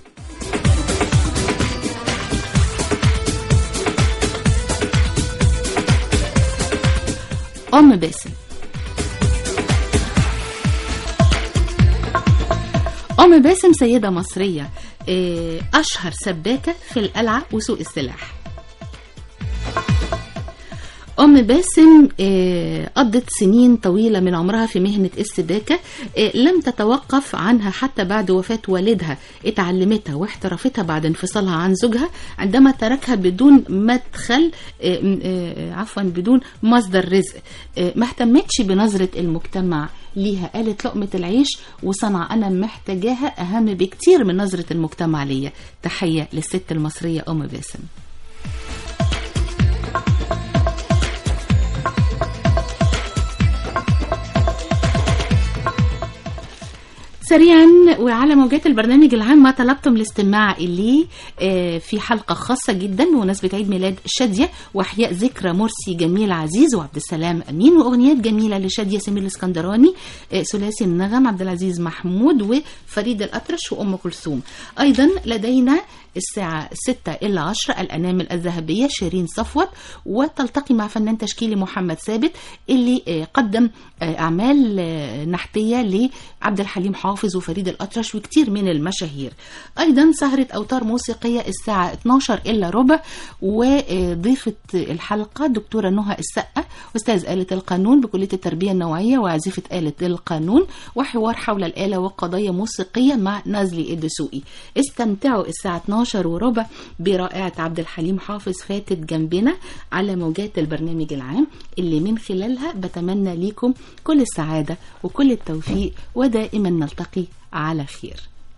أم باسم. أم باسم سيدة مصرية أشهر سباكة في القلعة وسوق السلاح. أم باسم قضت سنين طويلة من عمرها في مهنة السباكة، لم تتوقف عنها حتى بعد وفاة والدها. اتعلمتها واحترفتها بعد انفصالها عن زوجها عندما تركها بدون مدخل بدون مصدر رزق. ما اهتمتش بنظرة المجتمع ليها، قالت لقمة العيش وصنع أنا محتاجاها أهم بكتير من نظرة المجتمع ليا. تحية للست المصرية أم باسم. سريعا وعلى موجات البرنامج العام ما طلبتم الاستماع إليه في حلقة خاصة جدا بمناسبة عيد ميلاد شادية وإحياء ذكرى مرسي جميل عزيز وعبد السلام أمين، وأغنيات جميلة لشادية سمير الاسكندراني، ثلاثي النغم عبد العزيز محمود وفريد الأطرش وأم كلثوم. أيضا لدينا الساعة 6:10 الأنامل الذهبية شيرين صفوت، وتلتقي مع فنان تشكيلي محمد ثابت اللي قدم أعمال نحتية لعبد الحليم حافظ وفريد الأطرش وكتير من المشاهير. أيضا سهرة أوتار موسيقية الساعة 12:15 وضيفة الحلقة دكتورة نهى السقا أستاذ آلة القانون بكلية التربية النوعية وعازفة آلة القانون، وحوار حول الآلة وقضايا موسيقية مع نازلي الدسوقي. استمتعوا الساعة 12:15 برائعة عبد الحليم حافظ فاتت جنبنا على موجات البرنامج العام اللي من خلالها بتمنى ليكم كل السعادة وكل التوفيق ودائما نلتقي على خير.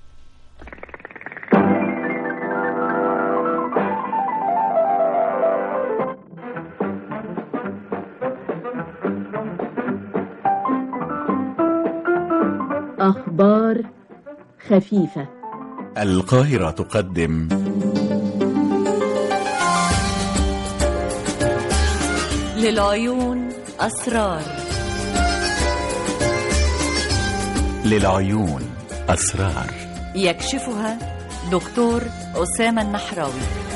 أخبار خفيفة. القاهرة تقدم للعيون أسرار. للعيون أسرار يكشفها دكتور أسامة النحراوي.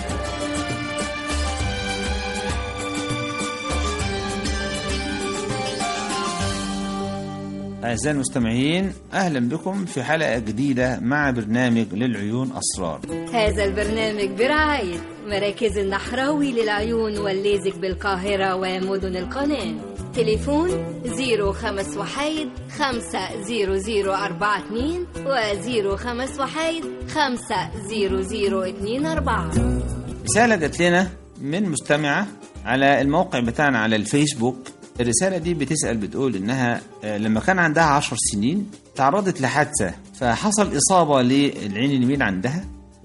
أعزائي المستمعين، أهلا بكم في حلقة جديدة مع برنامج للعيون أسرار. هذا البرنامج برعاية مراكز النحراوي للعيون والليزك بالقاهرة ومدن القناة. تليفون 05150042 و05150024. رسالة جت لنا من مستمعة على الموقع بتاعنا على الفيسبوك. الرسالة دي بتسأل بتقول إنها لما كان عندها 10 سنين تعرضت لحادثة فحصل إصابة للعين اليمين عندها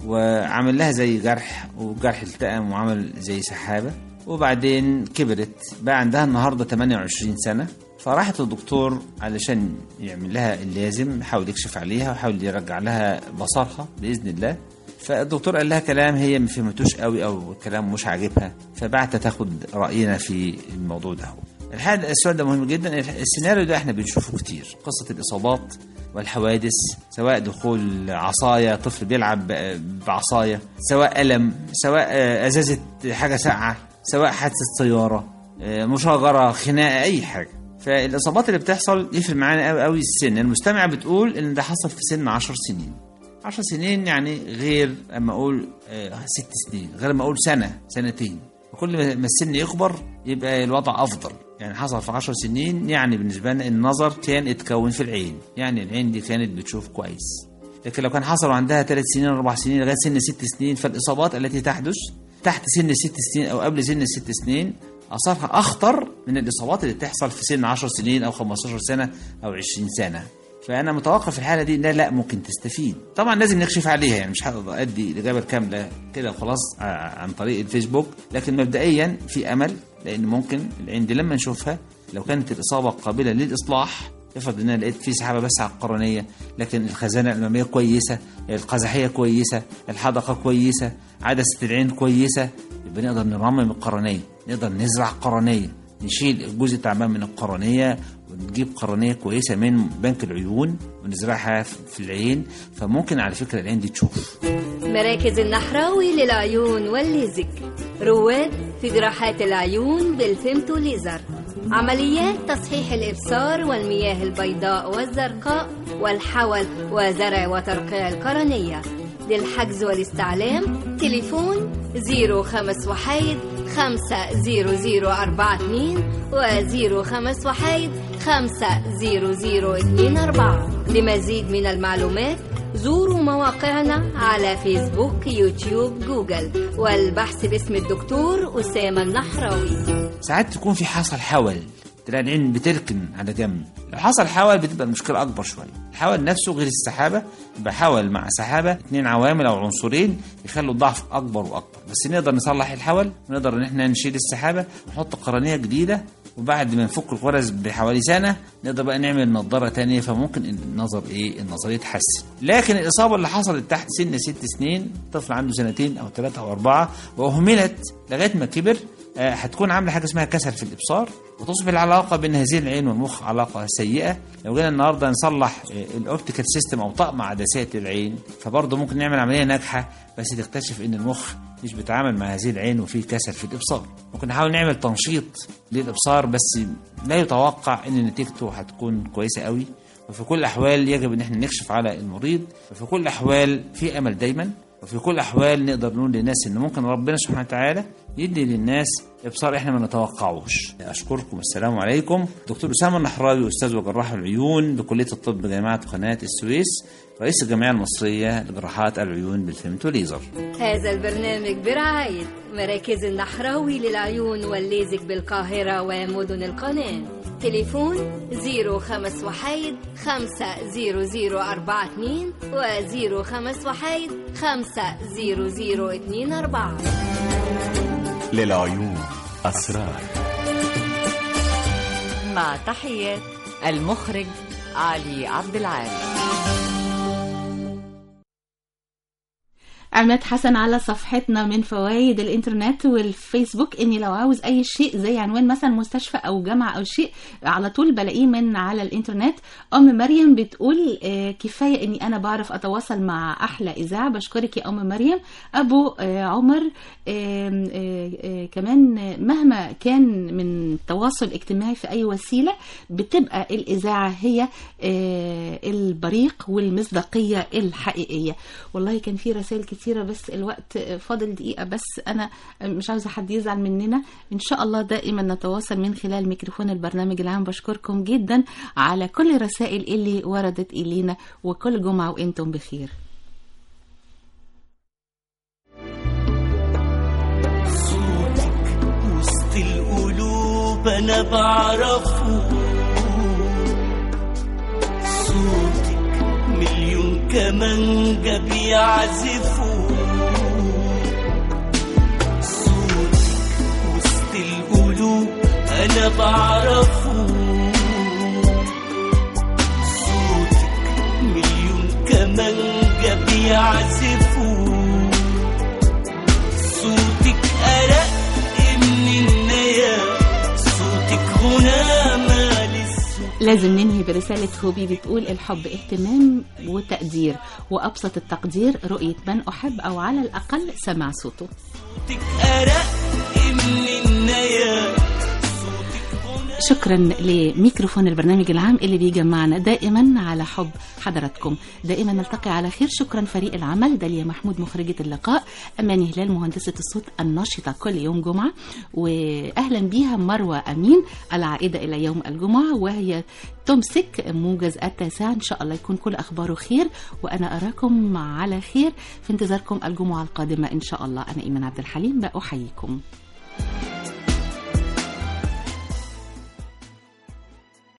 وعمل لها زي جرح، وجرح التئم وعمل زي سحابة، وبعدين كبرت بقى عندها النهاردة 28 سنة. فراحت الدكتور علشان يعمل لها اللازم، يحاول يكشف عليها ويحاول يرجع لها بصرها بإذن الله. فالدكتور قال لها كلام هي ما فهمتوش قوي أو كلام مش عاجبها، فبعت تاخد رأينا في الموضوع ده. الحقيقة السؤال ده مهم جدا. السيناريو ده احنا بنشوفه كتير، قصة الإصابات والحوادث، سواء دخول عصاية، طفل بيلعب بعصاية، سواء ألم، سواء أزازة حاجة ساقعة، سواء حادثة سيارة، مشاجرة، خناقة، أي حاجة. فالإصابات اللي بتحصل يفرق معانا قوي السن. المستمع بتقول إن ده حصل في سن 10 سنين. 10 سنين يعني غير أما أقول 6 سنين، غير أما أقول سنة، سنتين. وكل ما السن يكبر يبقى الوضع أفضل. يعني حصل في 10 سنين يعني بالنسبة لنا النظر كان اتكون في العين، يعني العين دي كانت بتشوف كويس. لكن لو كان حصل عندها 3 سنين 4 سنين لغاية سن 6 سنين، فالإصابات التي تحدث تحت سن 6 سنين أو قبل سن 6 سنين أثرها أخطر من الإصابات اللي تحصل في سن 10 سنين أو 15 سنة أو 20 سنة. فأنا متوقع في الحالة دي لا ممكن تستفيد. طبعا لازم نكشف عليها، يعني مش هقدر أدي الإجابة الكاملة كده وخلاص عن طريق الفيسبوك، لكن مبدئيا في أمل، لأن ممكن العين دي لما نشوفها لو كانت الإصابة قابلة للإصلاح، افرض ان انا لقيت في سحابه بس على القرنيه لكن الخزانه الاماميه كويسه، القزحيه كويسه، الحدقه كويسه، عدسه العين كويسه، يبقى نقدر نرمم القرنيه، نقدر نزرع قرنيه، نشيل الجزء التعبان من القرنيه ونجيب قرنيه كويسه من بنك العيون ونزرعها في العين. فممكن على فكره العين دي تشوف. مراكز النحراوي للعيون والليزك، رواد في جراحات العيون بالفيمتو ليزر، عمليات تصحيح الإبصار والمياه البيضاء والزرقاء والحول وزرع وترقيع القرنية. للحجز والاستعلام تليفون 05150042 و05150024. لمزيد من المعلومات زوروا مواقعنا على فيسبوك، يوتيوب، جوجل، والبحث باسم الدكتور أسامة النحراوي. ساعات تكون في حصل حول، تلاقي العين بتركن على جنب. لو حصل حول بتبقى المشكلة أكبر شوية. الحول نفسه غير السحابة، يبقى حول مع سحابة، 2 عوامل أو عنصرين يخلوا الضعف أكبر وأكبر. بس نقدر نصلح الحول ونقدر إن احنا نشيل السحابة ونحط قرنية جديدة وبعد ما نفك الغرز بحوالي سنة نقدر بقى نعمل نظارة تانية، فممكن النظر النظر يتحسن. لكن الإصابة اللي حصلت تحت سن 6 سنين، طفل عنده 2 أو 3 أو 4 وأهملت لغاية ما كبر، هتكون عاملة حاجة اسمها كسر في الإبصار، وتصبح العلاقة بين هذه العين والمخ علاقة سيئة. لو جينا النهاردة نصلح الأوبتيكال سيستم أو طقم عدسات العين، فبرضه ممكن نعمل عملية ناجحة، بس تكتشف إن المخ مش بيتعامل مع هذه العين وفيه كسر في الإبصار. ممكن نحاول نعمل تنشيط للإبصار، بس لا يتوقع إن نتيجته هتكون كويسة قوي. وفي كل الأحوال يجب إن احنا نكشف على المريض، وفي كل الأحوال في أمل دايما، وفي كل الأحوال نقدر نقول للناس إن ممكن ربنا سبحانه وتعالى يدي للناس إبصار إحنا ما نتوقعوش. أشكركم، السلام عليكم. دكتور أسامة النحراوي، أستاذ وجراح العيون بكلية الطب جامعة قناة السويس، رئيس الجمعية المصرية لجراحات العيون بالفيمتو ليزر. هذا البرنامج برعاية مراكز النحراوي للعيون والليزك بالقاهرة ومدن القناة. تليفون 051 50042 و051 50024. للعيون أسرار. مع تحيات المخرج علي عبد العال. عماد حسن على صفحتنا من فوائد الانترنت والفيسبوك اني لو عاوز اي شيء زي عنوان مثلا مستشفى او جامعه او شيء على طول بلاقيه من على الانترنت. ام مريم بتقول كفايه اني انا بعرف اتواصل مع احلى اذاعه، بشكرك يا ام مريم. ابو عمر كمان مهما كان من تواصل اجتماعي في اي وسيله بتبقى الاذاعه هي البريق والمصداقيه الحقيقيه. والله كان في رسائل كتيرة بس الوقت فاضل دقيقة، بس أنا مش عاوزة حد يزعل مننا. إن شاء الله دائما نتواصل من خلال ميكروفون البرنامج العام. بشكركم جدا على كل الرسائل اللي وردت إلينا، وكل جمعة وإنتم بخير. صوتك وسط القلوب أنا بعرفه، صوتك مليون كمانجة بيعزفوا، صوتك وسط القلوب أنا بعرفه، صوتك مليون كمانجة بيعزفوا، صوتك أرق من النيا، صوتك غنى. لازم ننهي برسالة هوبي بتقول الحب اهتمام وتقدير، وأبسط التقدير رؤية من أحب أو على الأقل سمع صوته. شكرا لميكروفون البرنامج العام اللي بيجمعنا دائما على حب حضراتكم. دائما نلتقي على خير. شكرا فريق العمل، داليا محمود مخرجة اللقاء، أماني هلال مهندسة الصوت النشطة كل يوم جمعة، وأهلا بيها مروة أمين العائدة إلى يوم الجمعة، وهي تمسك موجز 9. إن شاء الله يكون كل أخباره خير، وأنا أراكم على خير في انتظاركم الجمعة القادمة إن شاء الله. أنا إيمان عبد الحليم بأحييكم.